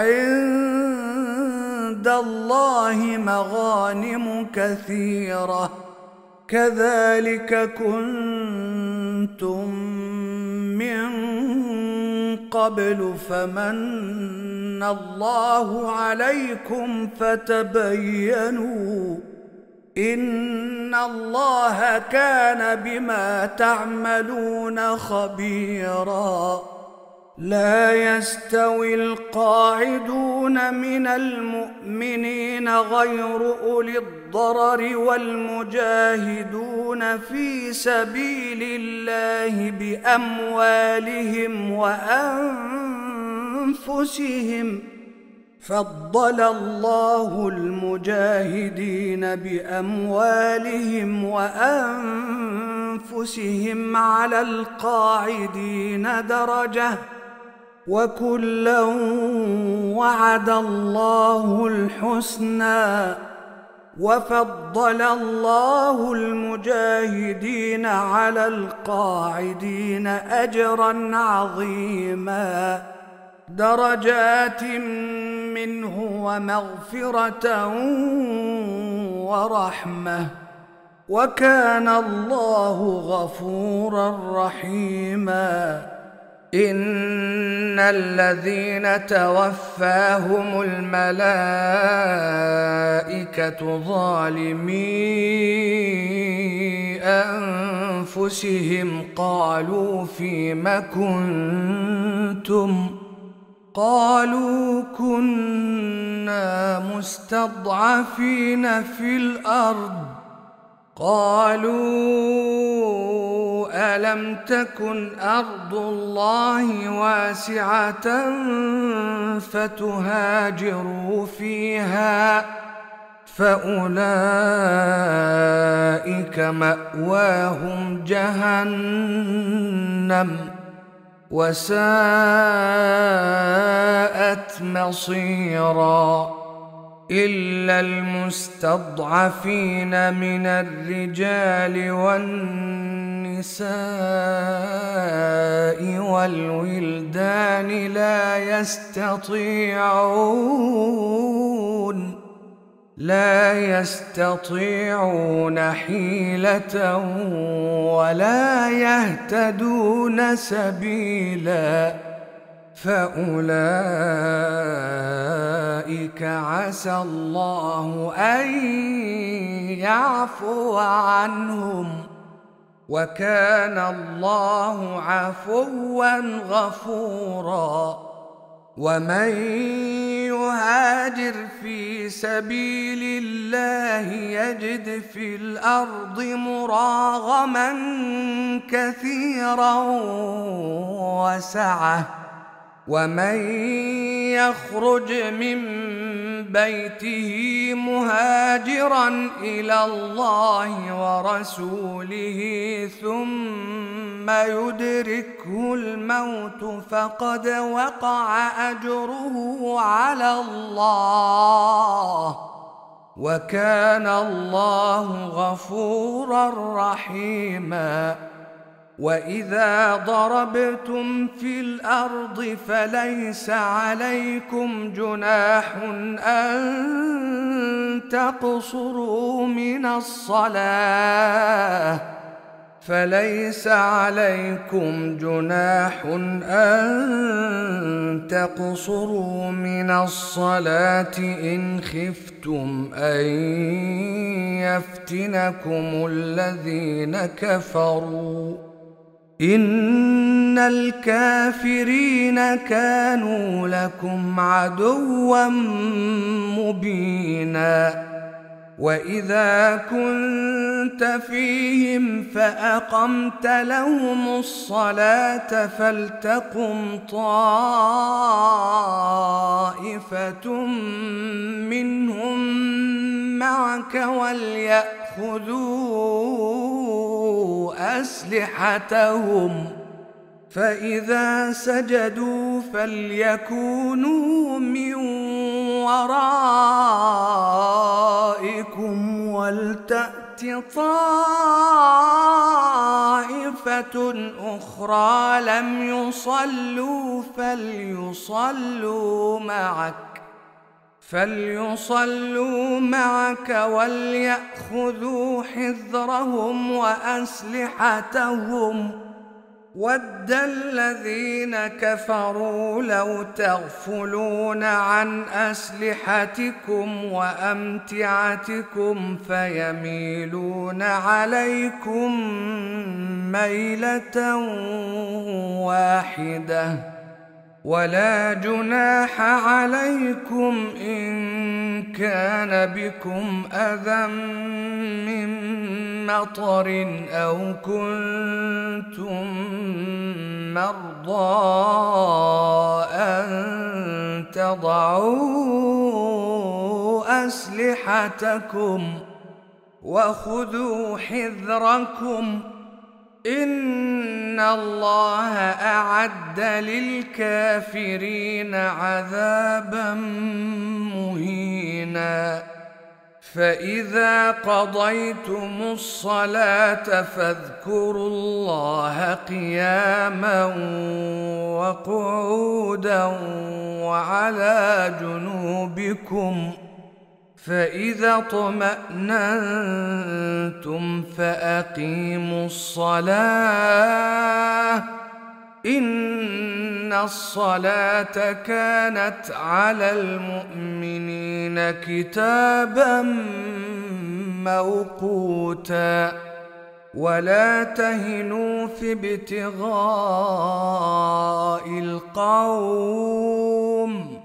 فعند الله مغانم كثيرة كذلك كنتم من قبل فمن الله عليكم فتبينوا إن الله كان بما تعملون خبيرا. لا يستوي القاعدون من المؤمنين غير أولي الضرر والمجاهدون في سبيل الله بأموالهم وأنفسهم، فضل الله المجاهدين بأموالهم وأنفسهم أنفسهم على القاعدين درجة وكلا وعد الله الحسنى وفضل الله المجاهدين على القاعدين أجرا عظيما درجات منه ومغفرة ورحمة وكان الله غفورا رحيما إن الذين توفاهم الملائكة ظالمي أنفسهم قالوا فيم كنتم قالوا كنا مستضعفين في الأرض قالوا ألم تكن أرض الله واسعة فتهاجروا فيها فأولئك مأواهم جهنم وساءت مصيرا إلا المستضعفين من الرجال والنساء والولدان لا يستطيعون حيلة ولا يهتدون سبيلا فأولئك عسى الله أن يعفو عنهم وكان الله عفوا غفورا ومن يهاجر في سبيل الله يجد في الأرض مراغما كثيرا وسعة ومن يخرج من بيته مهاجرا إلى الله ورسوله ثم يدركه الموت فقد وقع أجره على الله وكان الله غفورا رحيما وإذا ضربتم في الأرض فليس عليكم جناح أن تقصروا من الصلاة إن خفتم أن يفتنكم الذين كفروا إن الكافرين كانوا لكم عدوا مبينا وإذا كنت فيهم فأقمت لهم الصلاة فلتقم طائفة منهم معك وليأخذوا أسلحتهم فإذا سجدوا فليكونوا من ورائكم ولتأت طائفة أخرى لم يصلوا فليصلوا معك وليأخذوا حذرهم وأسلحتهم ود الذين كفروا لو تغفلون عن أسلحتكم وأمتعتكم فيميلون عليكم ميلة واحدة ولا جناح عليكم إن كان بكم أذى من مطر أو كنتم مرضى أن تضعوا أسلحتكم وخذوا حذركم إن الله أعد للكافرين عذابا مهينا. فإذا قضيتم الصلاة فاذكروا الله قياما وقعودا وعلى جنوبكم، فإذا اطمأننتم فأقيموا الصلاة إن الصلاة كانت على المؤمنين كتابا موقوتا. ولا تهنوا في ابتغاء القوم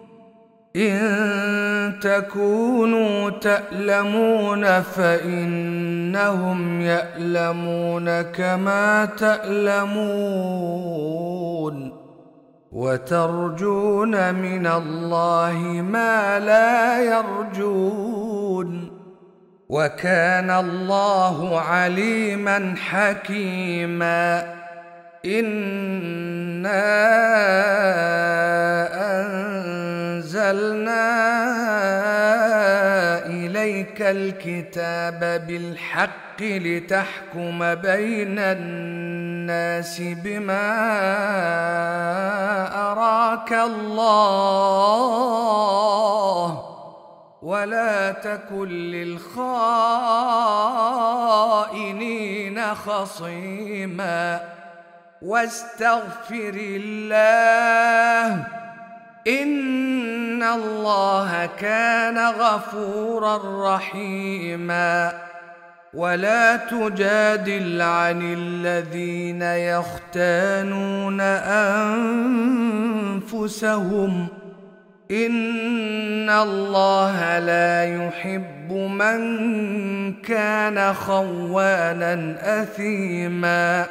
إن تكونوا تألمون فإنهم يألمون كما تألمون، وترجون من الله ما لا يرجون، وكان الله عليما حكيما. إنا أنزلنا إليك الكتاب بالحق لتحكم بين الناس بما أراك الله، ولا تكن للخائنين خصيما، واستغفر الله إن الله كان غفورا رحيما. ولا تجادل عن الذين يختانون أنفسهم إن الله لا يحب من كان خوانا أثيما.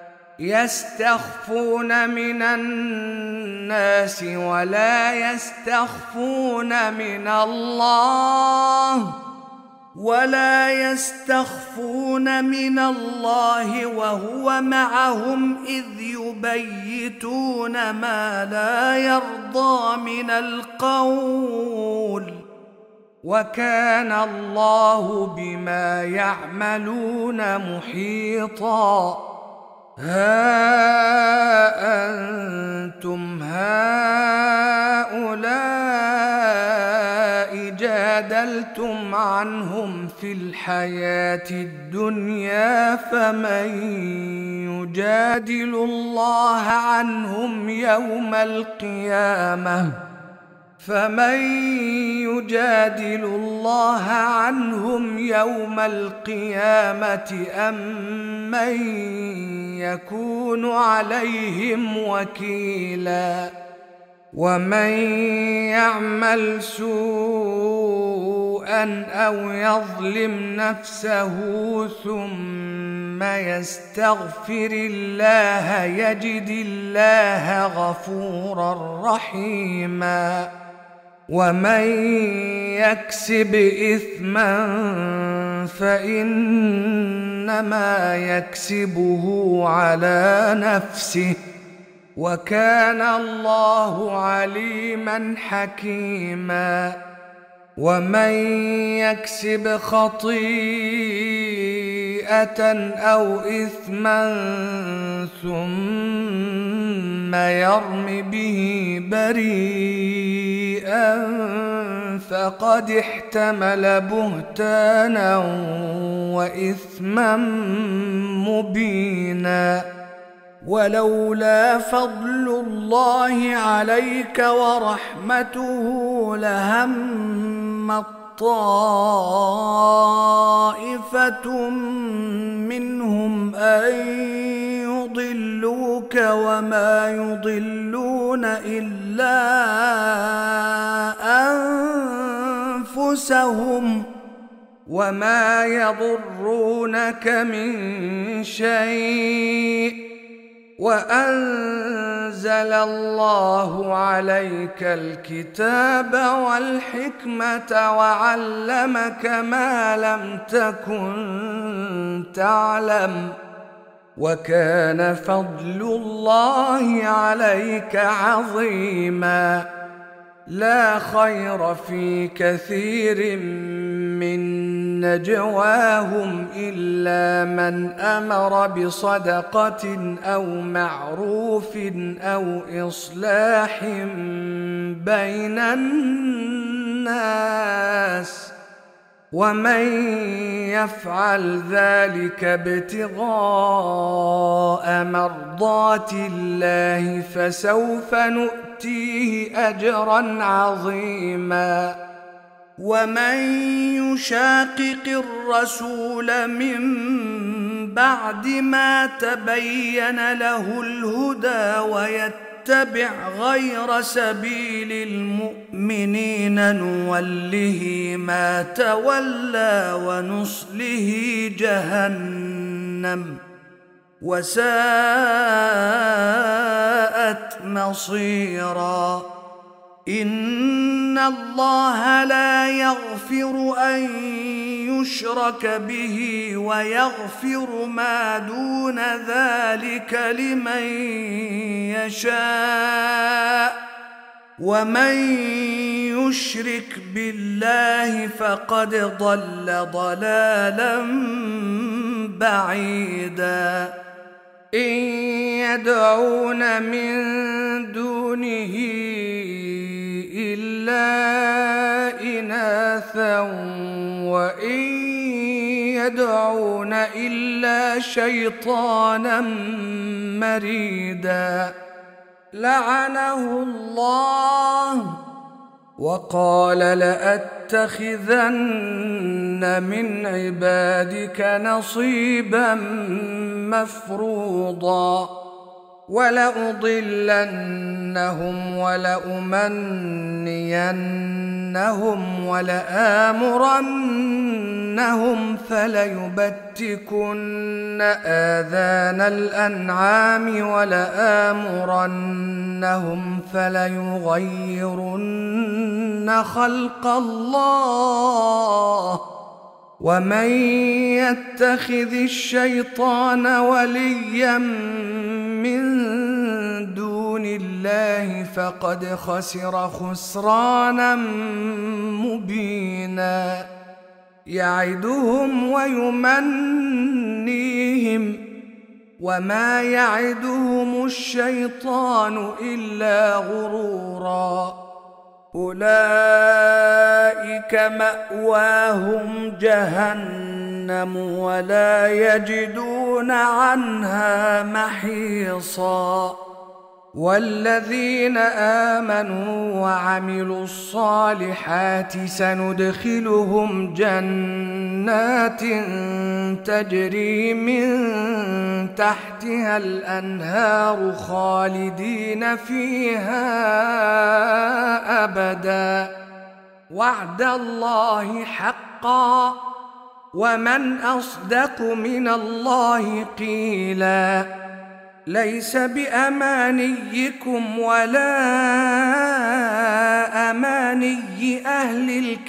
يستخفون من الناس ولا يستخفون من الله وهو معهم إذ يبيتون ما لا يرضى من القول، وكان الله بما يعملون محيطا. ها أنتم هؤلاء جادلتم عنهم في الحياة الدنيا فمن يجادل الله عنهم يوم القيامة أم من يكون عليهم وكيلا. ومن يعمل سوءا أو يظلم نفسه ثم يستغفر الله يجد الله غفورا رحيما. ومن يكسب إثما فإنما يكسبه على نفسه، وكان الله عليما حكيما. ومن يكسب خطيئة أو إثما ثم يرم به بريئا فقد احتمل بهتانا وإثما مبينا. ولولا فضل الله عليك ورحمته لهمت طائفة منهم أن يضلوك وما يضلون إلا أنفسهم وما يضرونك من شيء. وأنزل الله عليك الكتاب والحكمة وعلمك ما لم تكن تعلم وكان فضل الله عليك عظيما. لا خير في كثير من نجواهم إلا من أمر بصدقة أو معروف أو إصلاح بين الناس، ومن يفعل ذلك ابتغاء مرضات الله فسوف نؤتيه أجرا عظيما. ومن يشاقق الرسول من بعد ما تبين له الهدى ويتبع غير سبيل المؤمنين نوله ما تولى ونصله جهنم وساءت مصيرا. إن الله لا يغفر أن يشرك به ويغفر ما دون ذلك لمن يشاء، ومن يشرك بالله فقد ضل ضلالا بعيدا. إن يدعون من دونه إلا إناثا وإن يدعون إلا شيطانا مريدا. لعنه الله وقال لأتخذن من عبادك نصيبا مفروضا ولأضلنهم ولأمنينهم ولآمرنهم فليبتكن آذان الأنعام ولآمرنهم فليغيرن خلق الله. ومن يتخذ الشيطان وليا من دون الله فقد خسر خسرانا مبينا. يعدهم ويمنيهم وما يعدهم الشيطان إلا غرورا. أولئك مأواهم جهنم ولا يجدون عنها محيصا. والذين آمنوا وعملوا الصالحات سندخلهم جنات تجري من تحتها الأنهار خالدين فيها أبدا. وعد الله حقا ومن أصدق من الله قيلا. ليس بأمانيكم ولا أماني أهل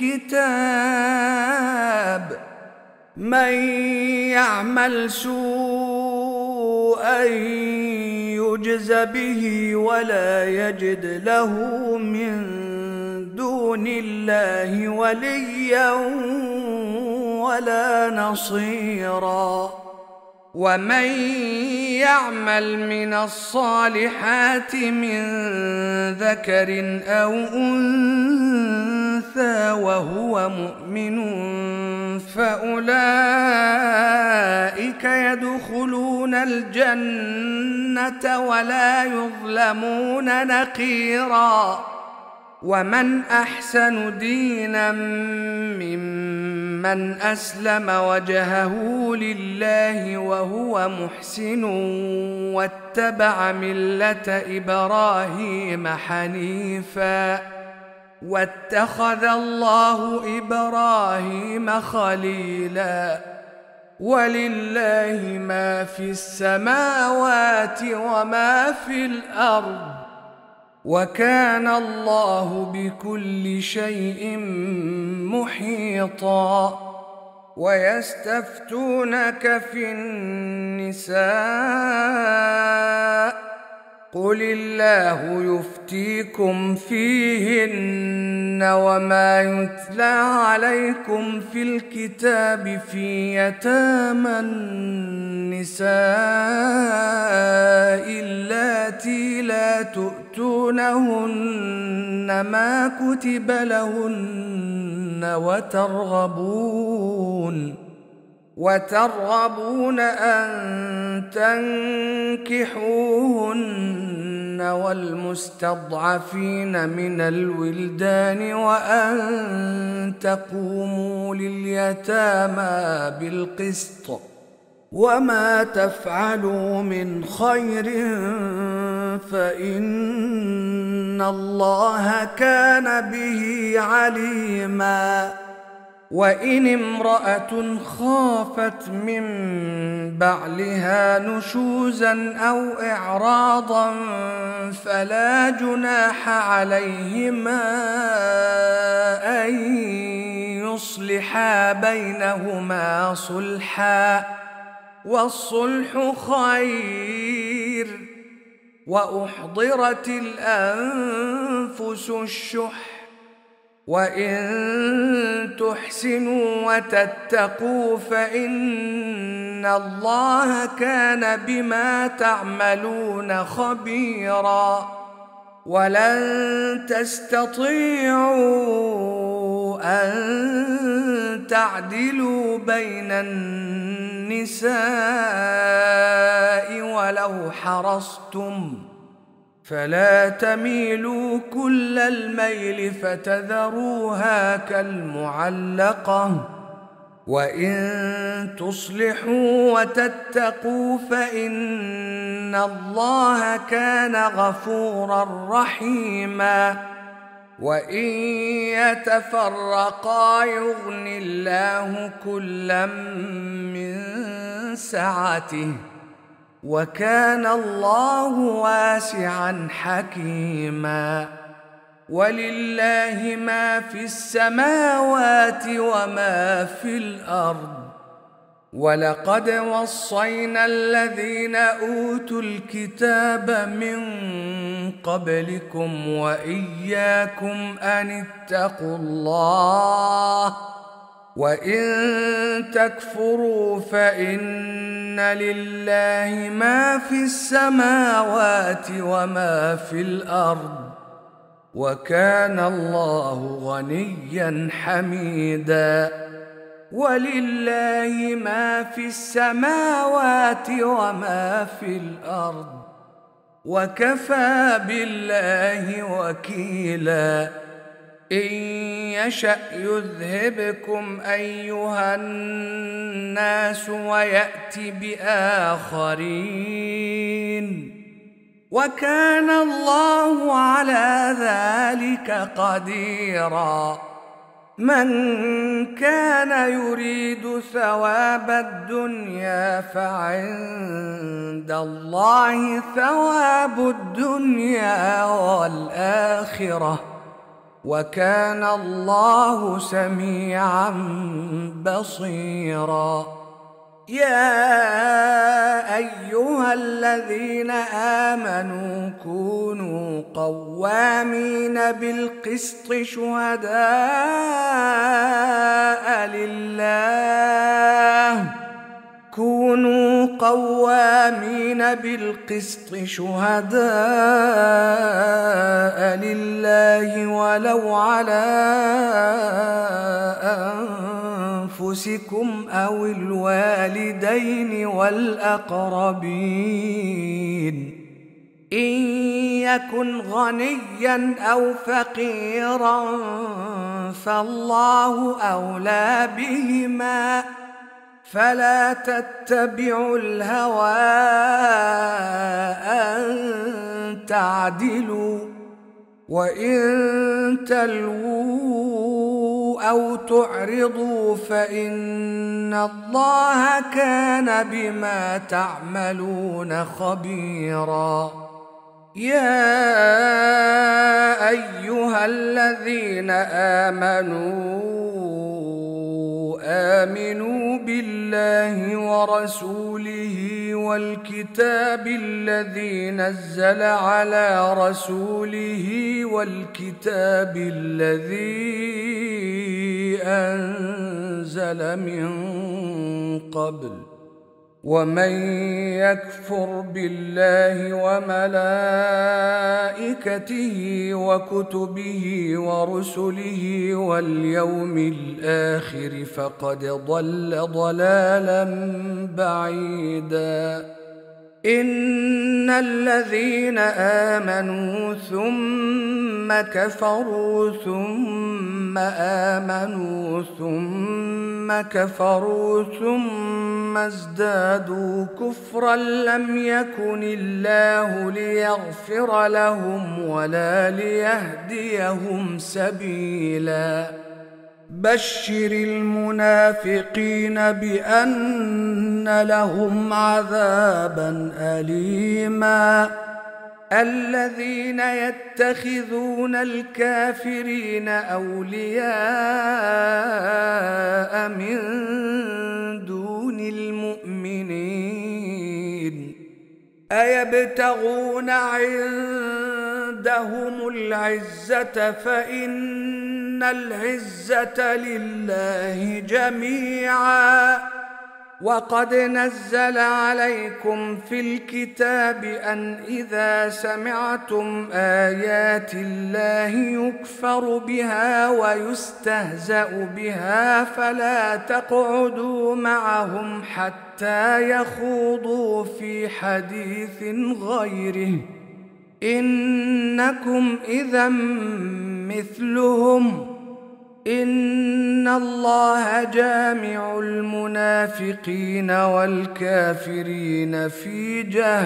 الكتاب. من يعمل سوءا يجز به ولا يجد له من دون الله وليا ولا نصيرا. ومن يعمل من الصالحات من ذكر أو أنثى وهو مؤمن فأولئك يدخلون الجنة ولا يظلمون نقيرا. ومن أحسن دينا ممن أسلم وجهه لله وهو محسن واتبع ملة إبراهيم حنيفا واتخذ الله إبراهيم خليلا. ولله ما في السماوات وما في الأرض وكان الله بكل شيء محيطا. ويستفتونك في النساء قل الله يفتيكم فيهن وما يتلى عليكم في الكتاب في يتامى النساء اللاتي لا تؤتونهن ما كتب لهن وترغبون أن تنكحوهن والمستضعفين من الولدان وأن تقوموا لليتامى بالقسط وما تفعلوا من خير فإن الله كان به عليما وإن امرأة خافت من بعلها نشوزا أو إعراضا فلا جناح عليهما أن يصلحا بينهما صلحا والصلح خير وأحضرت الأنفس الشح وإن تحسنوا وتتقوا فإن الله كان بما تعملون خبيرا ولن تستطيعوا أن تعدلوا بين النساء ولو حرصتم فلا تميلوا كل الميل فتذروها كالمعلقة وإن تصلحوا وتتقوا فإن الله كان غفورا رحيما وإن يتفرقا يغن الله كلا من سعته وكان الله واسعا حكيما ولله ما في السماوات وما في الأرض ولقد وصينا الذين أوتوا الكتاب من قبلكم وإياكم أن اتقوا الله وإن تكفروا فإن لله ما في السماوات وما في الأرض وكان الله غنيا حميدا ولله ما في السماوات وما في الأرض وكفى بالله وكيلا إن يشأ يذهبكم أيها الناس ويأت بآخرين وكان الله على ذلك قديرا من كان يريد ثواب الدنيا فعند الله ثواب الدنيا والآخرة وكان الله سميعا بصيرا يا أيها الذين آمنوا كونوا قوامين بالقسط شهداء لله ولو على أنفسكم أو الوالدين والأقربين إن يكن غنيا أو فقيرا فالله أولى بهما فلا تتبعوا الهوى أن تعدلوا وإن تلووا أو تعرضوا فإن الله كان بما تعملون خبيرا يا أيها الذين آمنوا آمنوا بالله ورسوله والكتاب الذي نزل على رسوله والكتاب الذي أنزل من قبل ومن يكفر بالله وملائكته وكتبه ورسله واليوم الآخر فقد ضل ضلالا بعيدا إن الذين آمنوا ثم كفروا ثم آمنوا ثم كفروا ثم ازدادوا كفرا لم يكن الله ليغفر لهم ولا ليهديهم سبيلا بشر المنافقين بأن لهم عذابا أليما الذين يتخذون الكافرين أولياء من دون المؤمنين أيبتغون عندهم العزة فإن العزة لله جميعا وقد نزل عليكم في الكتاب أن إذا سمعتم آيات الله يكفر بها ويستهزأ بها فلا تقعدوا معهم حتى يخوضوا في حديث غيره إنكم إذا مثلهم إن الله جامع المنافقين والكافرين في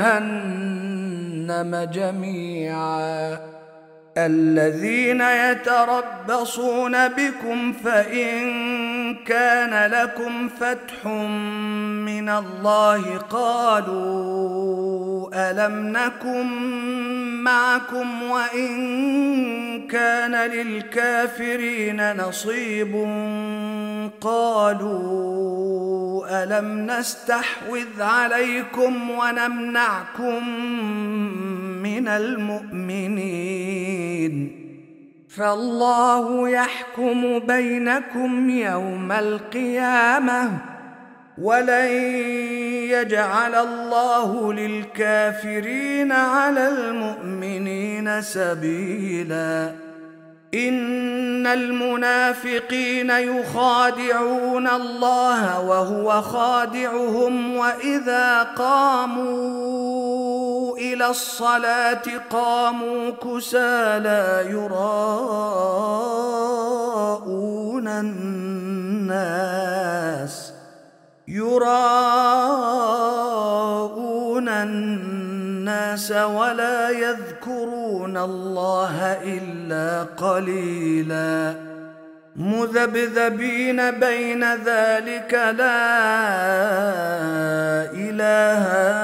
جهنم جميعا الذين يتربصون بكم فإن كان لكم فتح من الله قالوا ألم نكن معكم وإن كان للكافرين نصيب قالوا ألم نستحوذ عليكم ونمنعكم من المؤمنين فالله يحكم بينكم يوم القيامة ولن يجعل الله للكافرين على المؤمنين سبيلا إن المنافقين يخادعون الله وهو خادعهم وإذا قاموا إلى الصلاة قاموا كسالى يراءون الناس ولا يذكرون الله إلا قليلا مذبذبين بين ذلك لا إله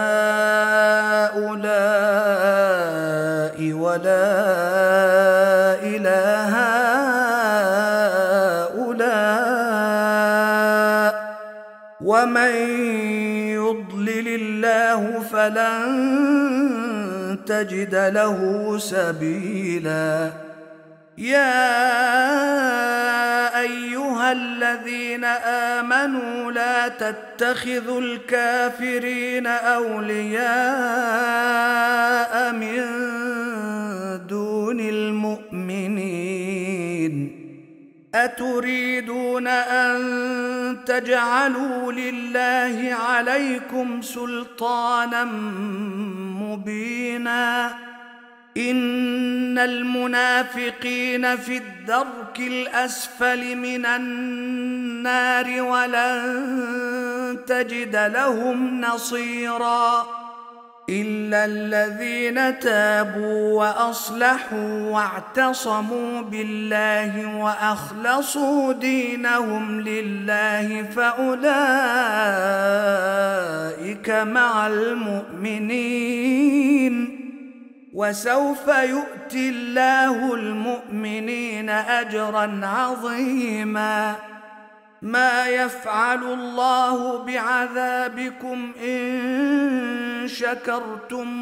هؤلاء ولا إله هؤلاء ومن يضلل الله فلن تجد له سبيلا يا أيها الذين آمنوا لا تتخذوا الكافرين أولياء من دون المؤمنين أتريدون أن تجعلوا لله عليكم سلطانا مبينا إن المنافقين في الدرك الأسفل من النار ولن تجد لهم نصيرا إلا الذين تابوا وأصلحوا واعتصموا بالله وأخلصوا دينهم لله فأولئك مع المؤمنين وسوف يؤتي الله المؤمنين أجرا عظيما ما يفعل الله بعذابكم إن شكرتم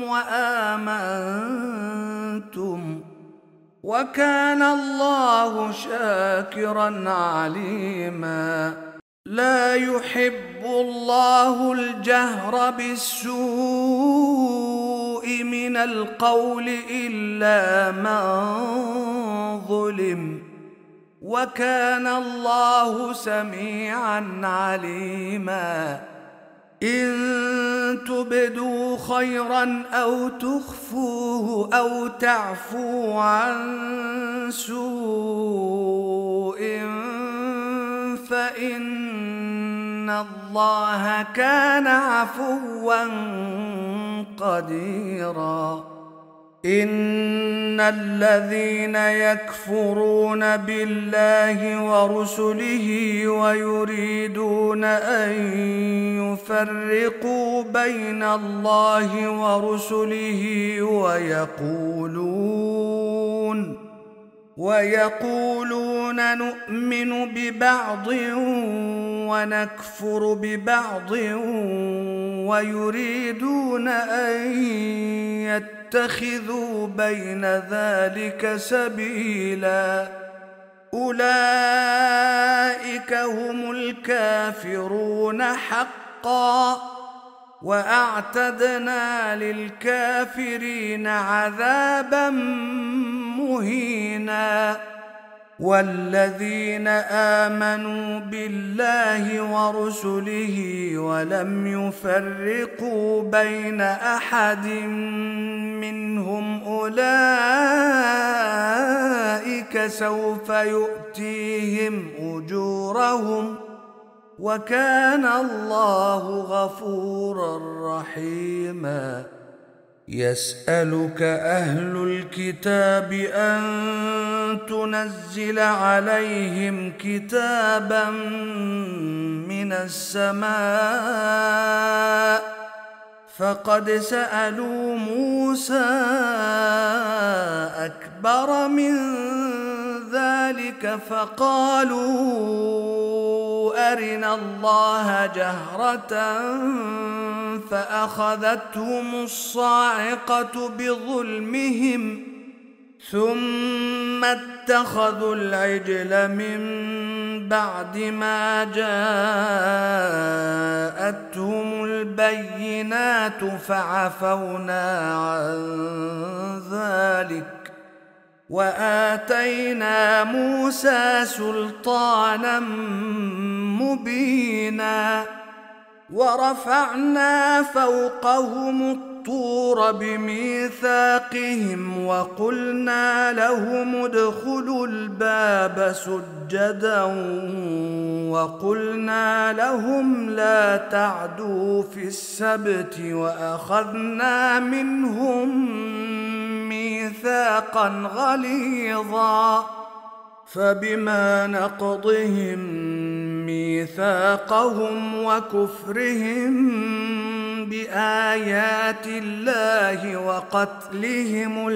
وآمنتم وكان الله شاكرا عليما لا يحب الله الجهر بالسوء من القول إلا من ظلم وكان الله سميعا عليما إن تبدوا خيرا أو تخفوه أو تعفو عن سوء فإن الله كان عفوا قديرا إن الذين يكفرون بالله ورسله ويريدون أن يفرقوا بين الله ورسله ويقولون نؤمن ببعض ونكفر ببعض ويريدون أن يتخذوا بين ذلك سبيلا أولئك هم الكافرون حقا وأعتدنا للكافرين عذابا مهينا والذين آمنوا بالله ورسله ولم يفرقوا بين أحد منهم أولئك سوف يؤتيهم أجورهم وكان الله غفورا رحيما يسألك أهل الكتاب أن تنزل عليهم كتابا من السماء فقد سألوا موسى أكبر من ذلك فقالوا أرنا الله جهرة فأخذتهم الصاعقة بظلمهم ثم اتخذوا العجل من بعد ما جاءتهم البينات فعفونا عن ذلك وآتينا موسى سلطانا مبينا ورفعنا فوقهم الطور بميثاقهم وقلنا لهم ادخلوا الباب سجدا وقلنا لهم لا تعدوا في السبت وأخذنا منهم ميثاقا غليظا فبما نقضهم ميثاقهم وكفرهم بآيات الله وقتلهم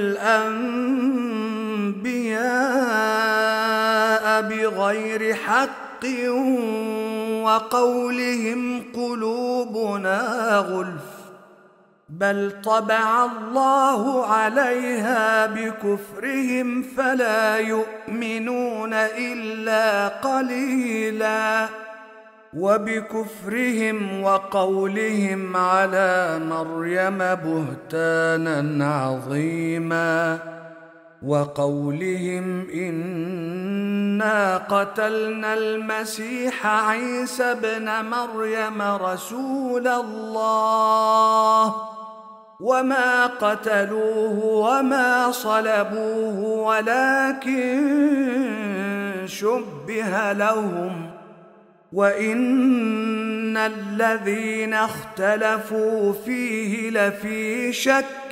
الأنبياء بغير حق وقولهم قلوبنا غلف بل طبع الله عليها بكفرهم فلا يؤمنون إلا قليلا وبكفرهم وقولهم على مريم بهتانا عظيما وقولهم إنا قتلنا المسيح عيسى ابن مريم رسول الله وما قتلوه وما صلبوه ولكن شبه لهم وإن الذين اختلفوا فيه لفي شك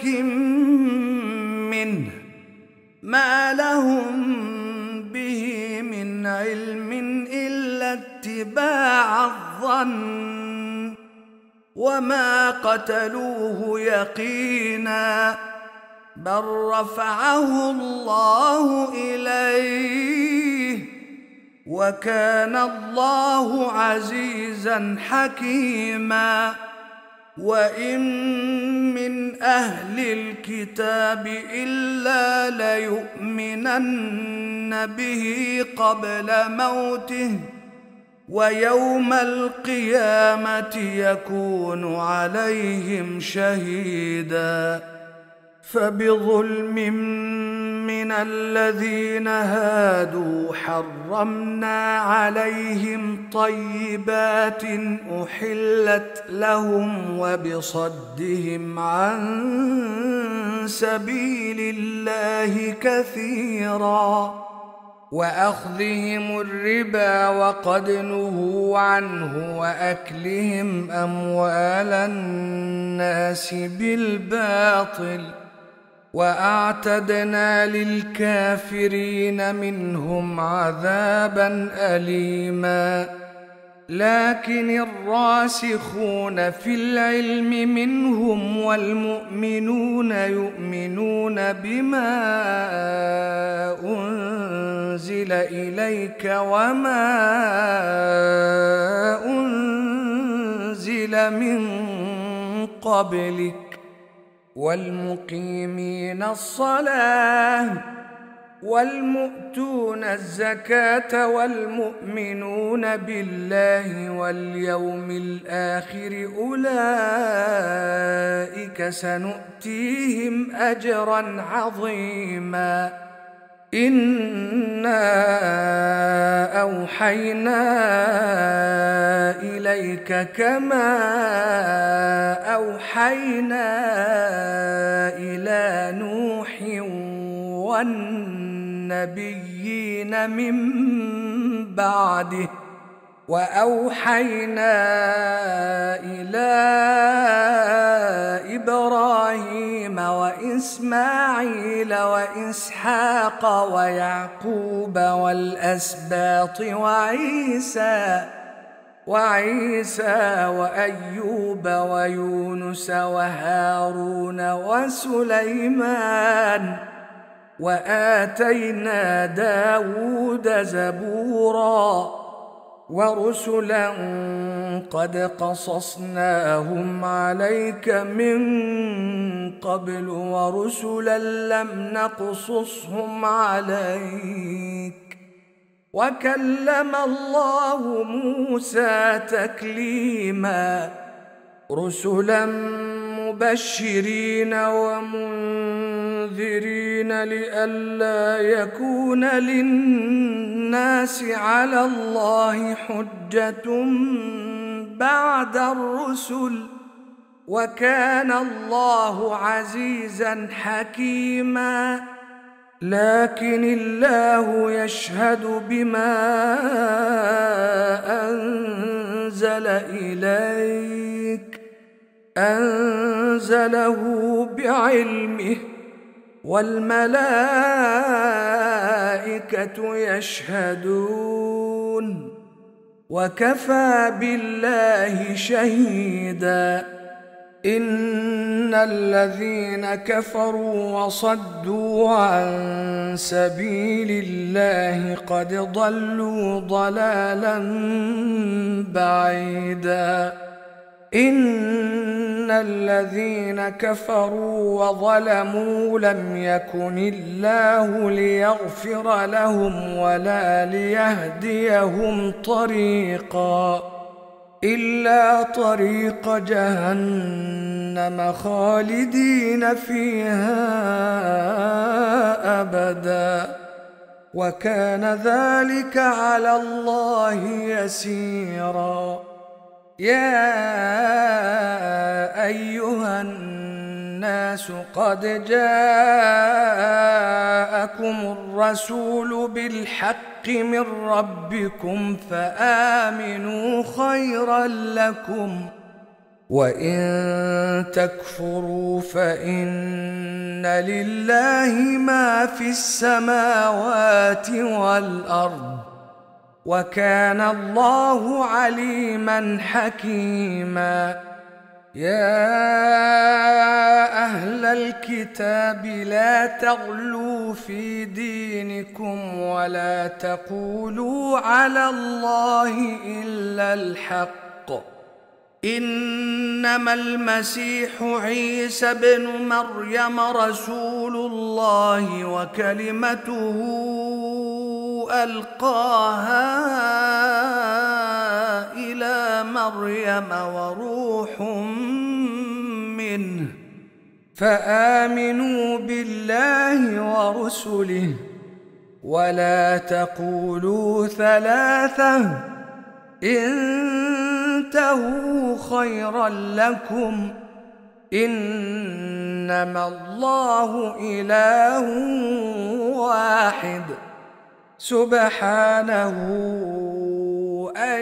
منه ما لهم به من علم إلا اتباع الظن وما قتلوه يقينا بل رفعه الله إليه وكان الله عزيزا حكيما. وإن من أهل الكتاب إلا ليؤمنن به قبل موته ويوم القيامة يكون عليهم شهيدا. فبظلم من الذين هادوا حرمنا عليهم طيبات أحلت لهم وبصدهم عن سبيل الله كثيرا وأخذهم الربا وقد نهوا عنه وأكلهم أموال الناس بالباطل وأعتدنا للكافرين منهم عذابا أليما. لكن الراسخون في العلم منهم والمؤمنون يؤمنون بما أنزل إليك وما أنزل من قبلك والمقيمين الصلاة والمؤتون الزكاة والمؤمنون بالله واليوم الآخر أولئك سنؤتيهم أجرا عظيما. إنا أوحينا إليك كما أوحينا إلى نوح والنبيين من بعده وأوحينا إلى إبراهيم وإسماعيل وإسحاق ويعقوب والأسباط وعيسى وأيوب ويونس وهارون وسليمان وآتينا داود زبورا ورسلا قد قصصناهم عليك من قبل ورسلا لم نقصصهم عليك وكلم الله موسى تكليما. رسلا مبشرين ومنذرين لئلا يكون للناس على الله حجة بعد الرسل وكان الله عزيزا حكيما. لكن الله يشهد بما أنزل إليك أنزله بعلمه والملائكة يشهدون وكفى بالله شهيدا. إن الذين كفروا وصدوا عن سبيل الله قد ضلوا ضلالا بعيدا. إن الذين كفروا وظلموا لم يكن الله ليغفر لهم ولا ليهديهم طريقا إلا طريق جهنم خالدين فيها أبدا وكان ذلك على الله يسيرا. يا أيها الناس قد جاءكم الرسول بالحق من ربكم فآمنوا خيرا لكم وإن تكفروا فإن لله ما في السماوات والأرض وكان الله عليما حكيما. يا أهل الكتاب لا تغلوا في دينكم ولا تقولوا على الله إلا الحق إنما المسيح عيسى ابن مريم رسول الله وكلمته ألقاها إلى مريم وروح منه فآمنوا بالله ورسله ولا تقولوا ثلاثة انتهوا خيرا لكم إنما الله إله واحد سبحانه أن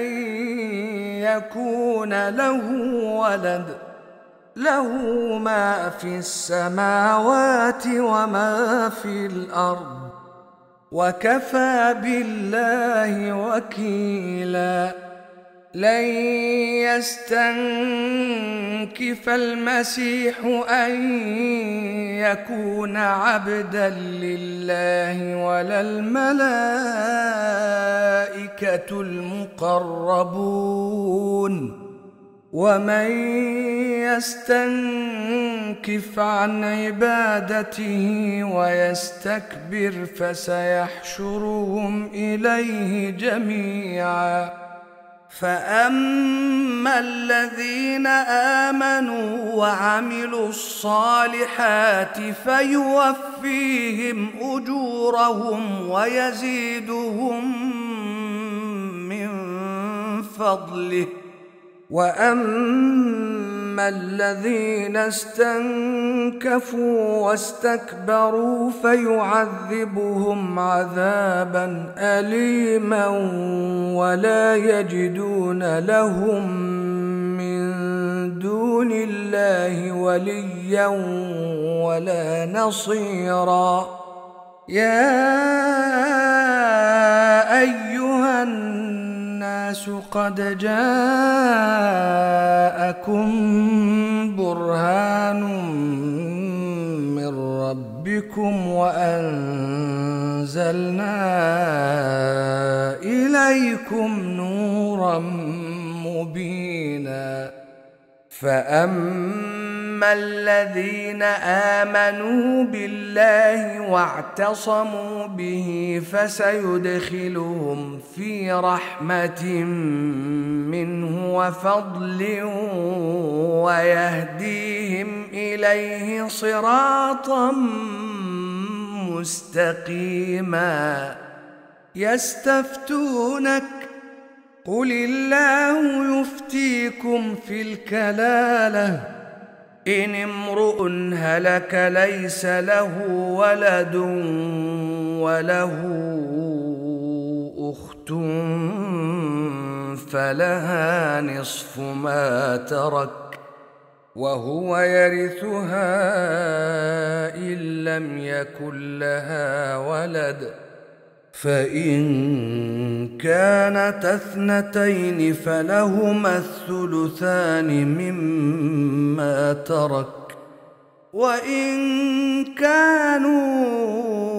يكون له ولد له ما في السماوات وما في الأرض وكفى بالله وكيلا لن يستنكف المسيح أن يكون عبدا لله ولا الملائكة المقربون ومن يستنكف عن عبادته ويستكبر فسيحشرهم إليه جميعا فأما الذين آمنوا وعملوا الصالحات فيوفيهم أجورهم ويزيدهم من فضله وأما الذين استنكفوا واستكبروا فيعذبهم عذابا أليما ولا يجدون لهم من دون الله وليا ولا نصيرا يا أيها الناس قد جاءكم برهان من ربكم وأنزلنا إليكم نورا مبينا فأما الذين آمنوا بالله واعتصموا به فسيدخلهم في رحمة منه وفضل ويهديهم إليه صراطا مستقيما يستفتونك قل الله يفتيكم في الكلالة إن امرؤ هلك ليس له ولد وله أخت فلها نصف ما ترك وهو يرثها إن لم يكن لها ولد فإن كانت اثنتين فلهما الثلثان مما ترك وإن كانوا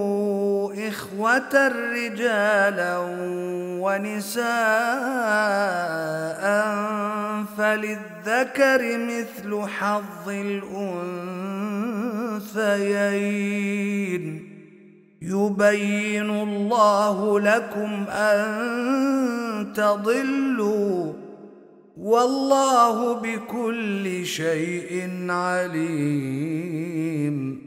إخوة رجالا ونساء فللذكر مثل حظ الأنثيين يبين الله لكم أن تضلوا والله بكل شيء عليم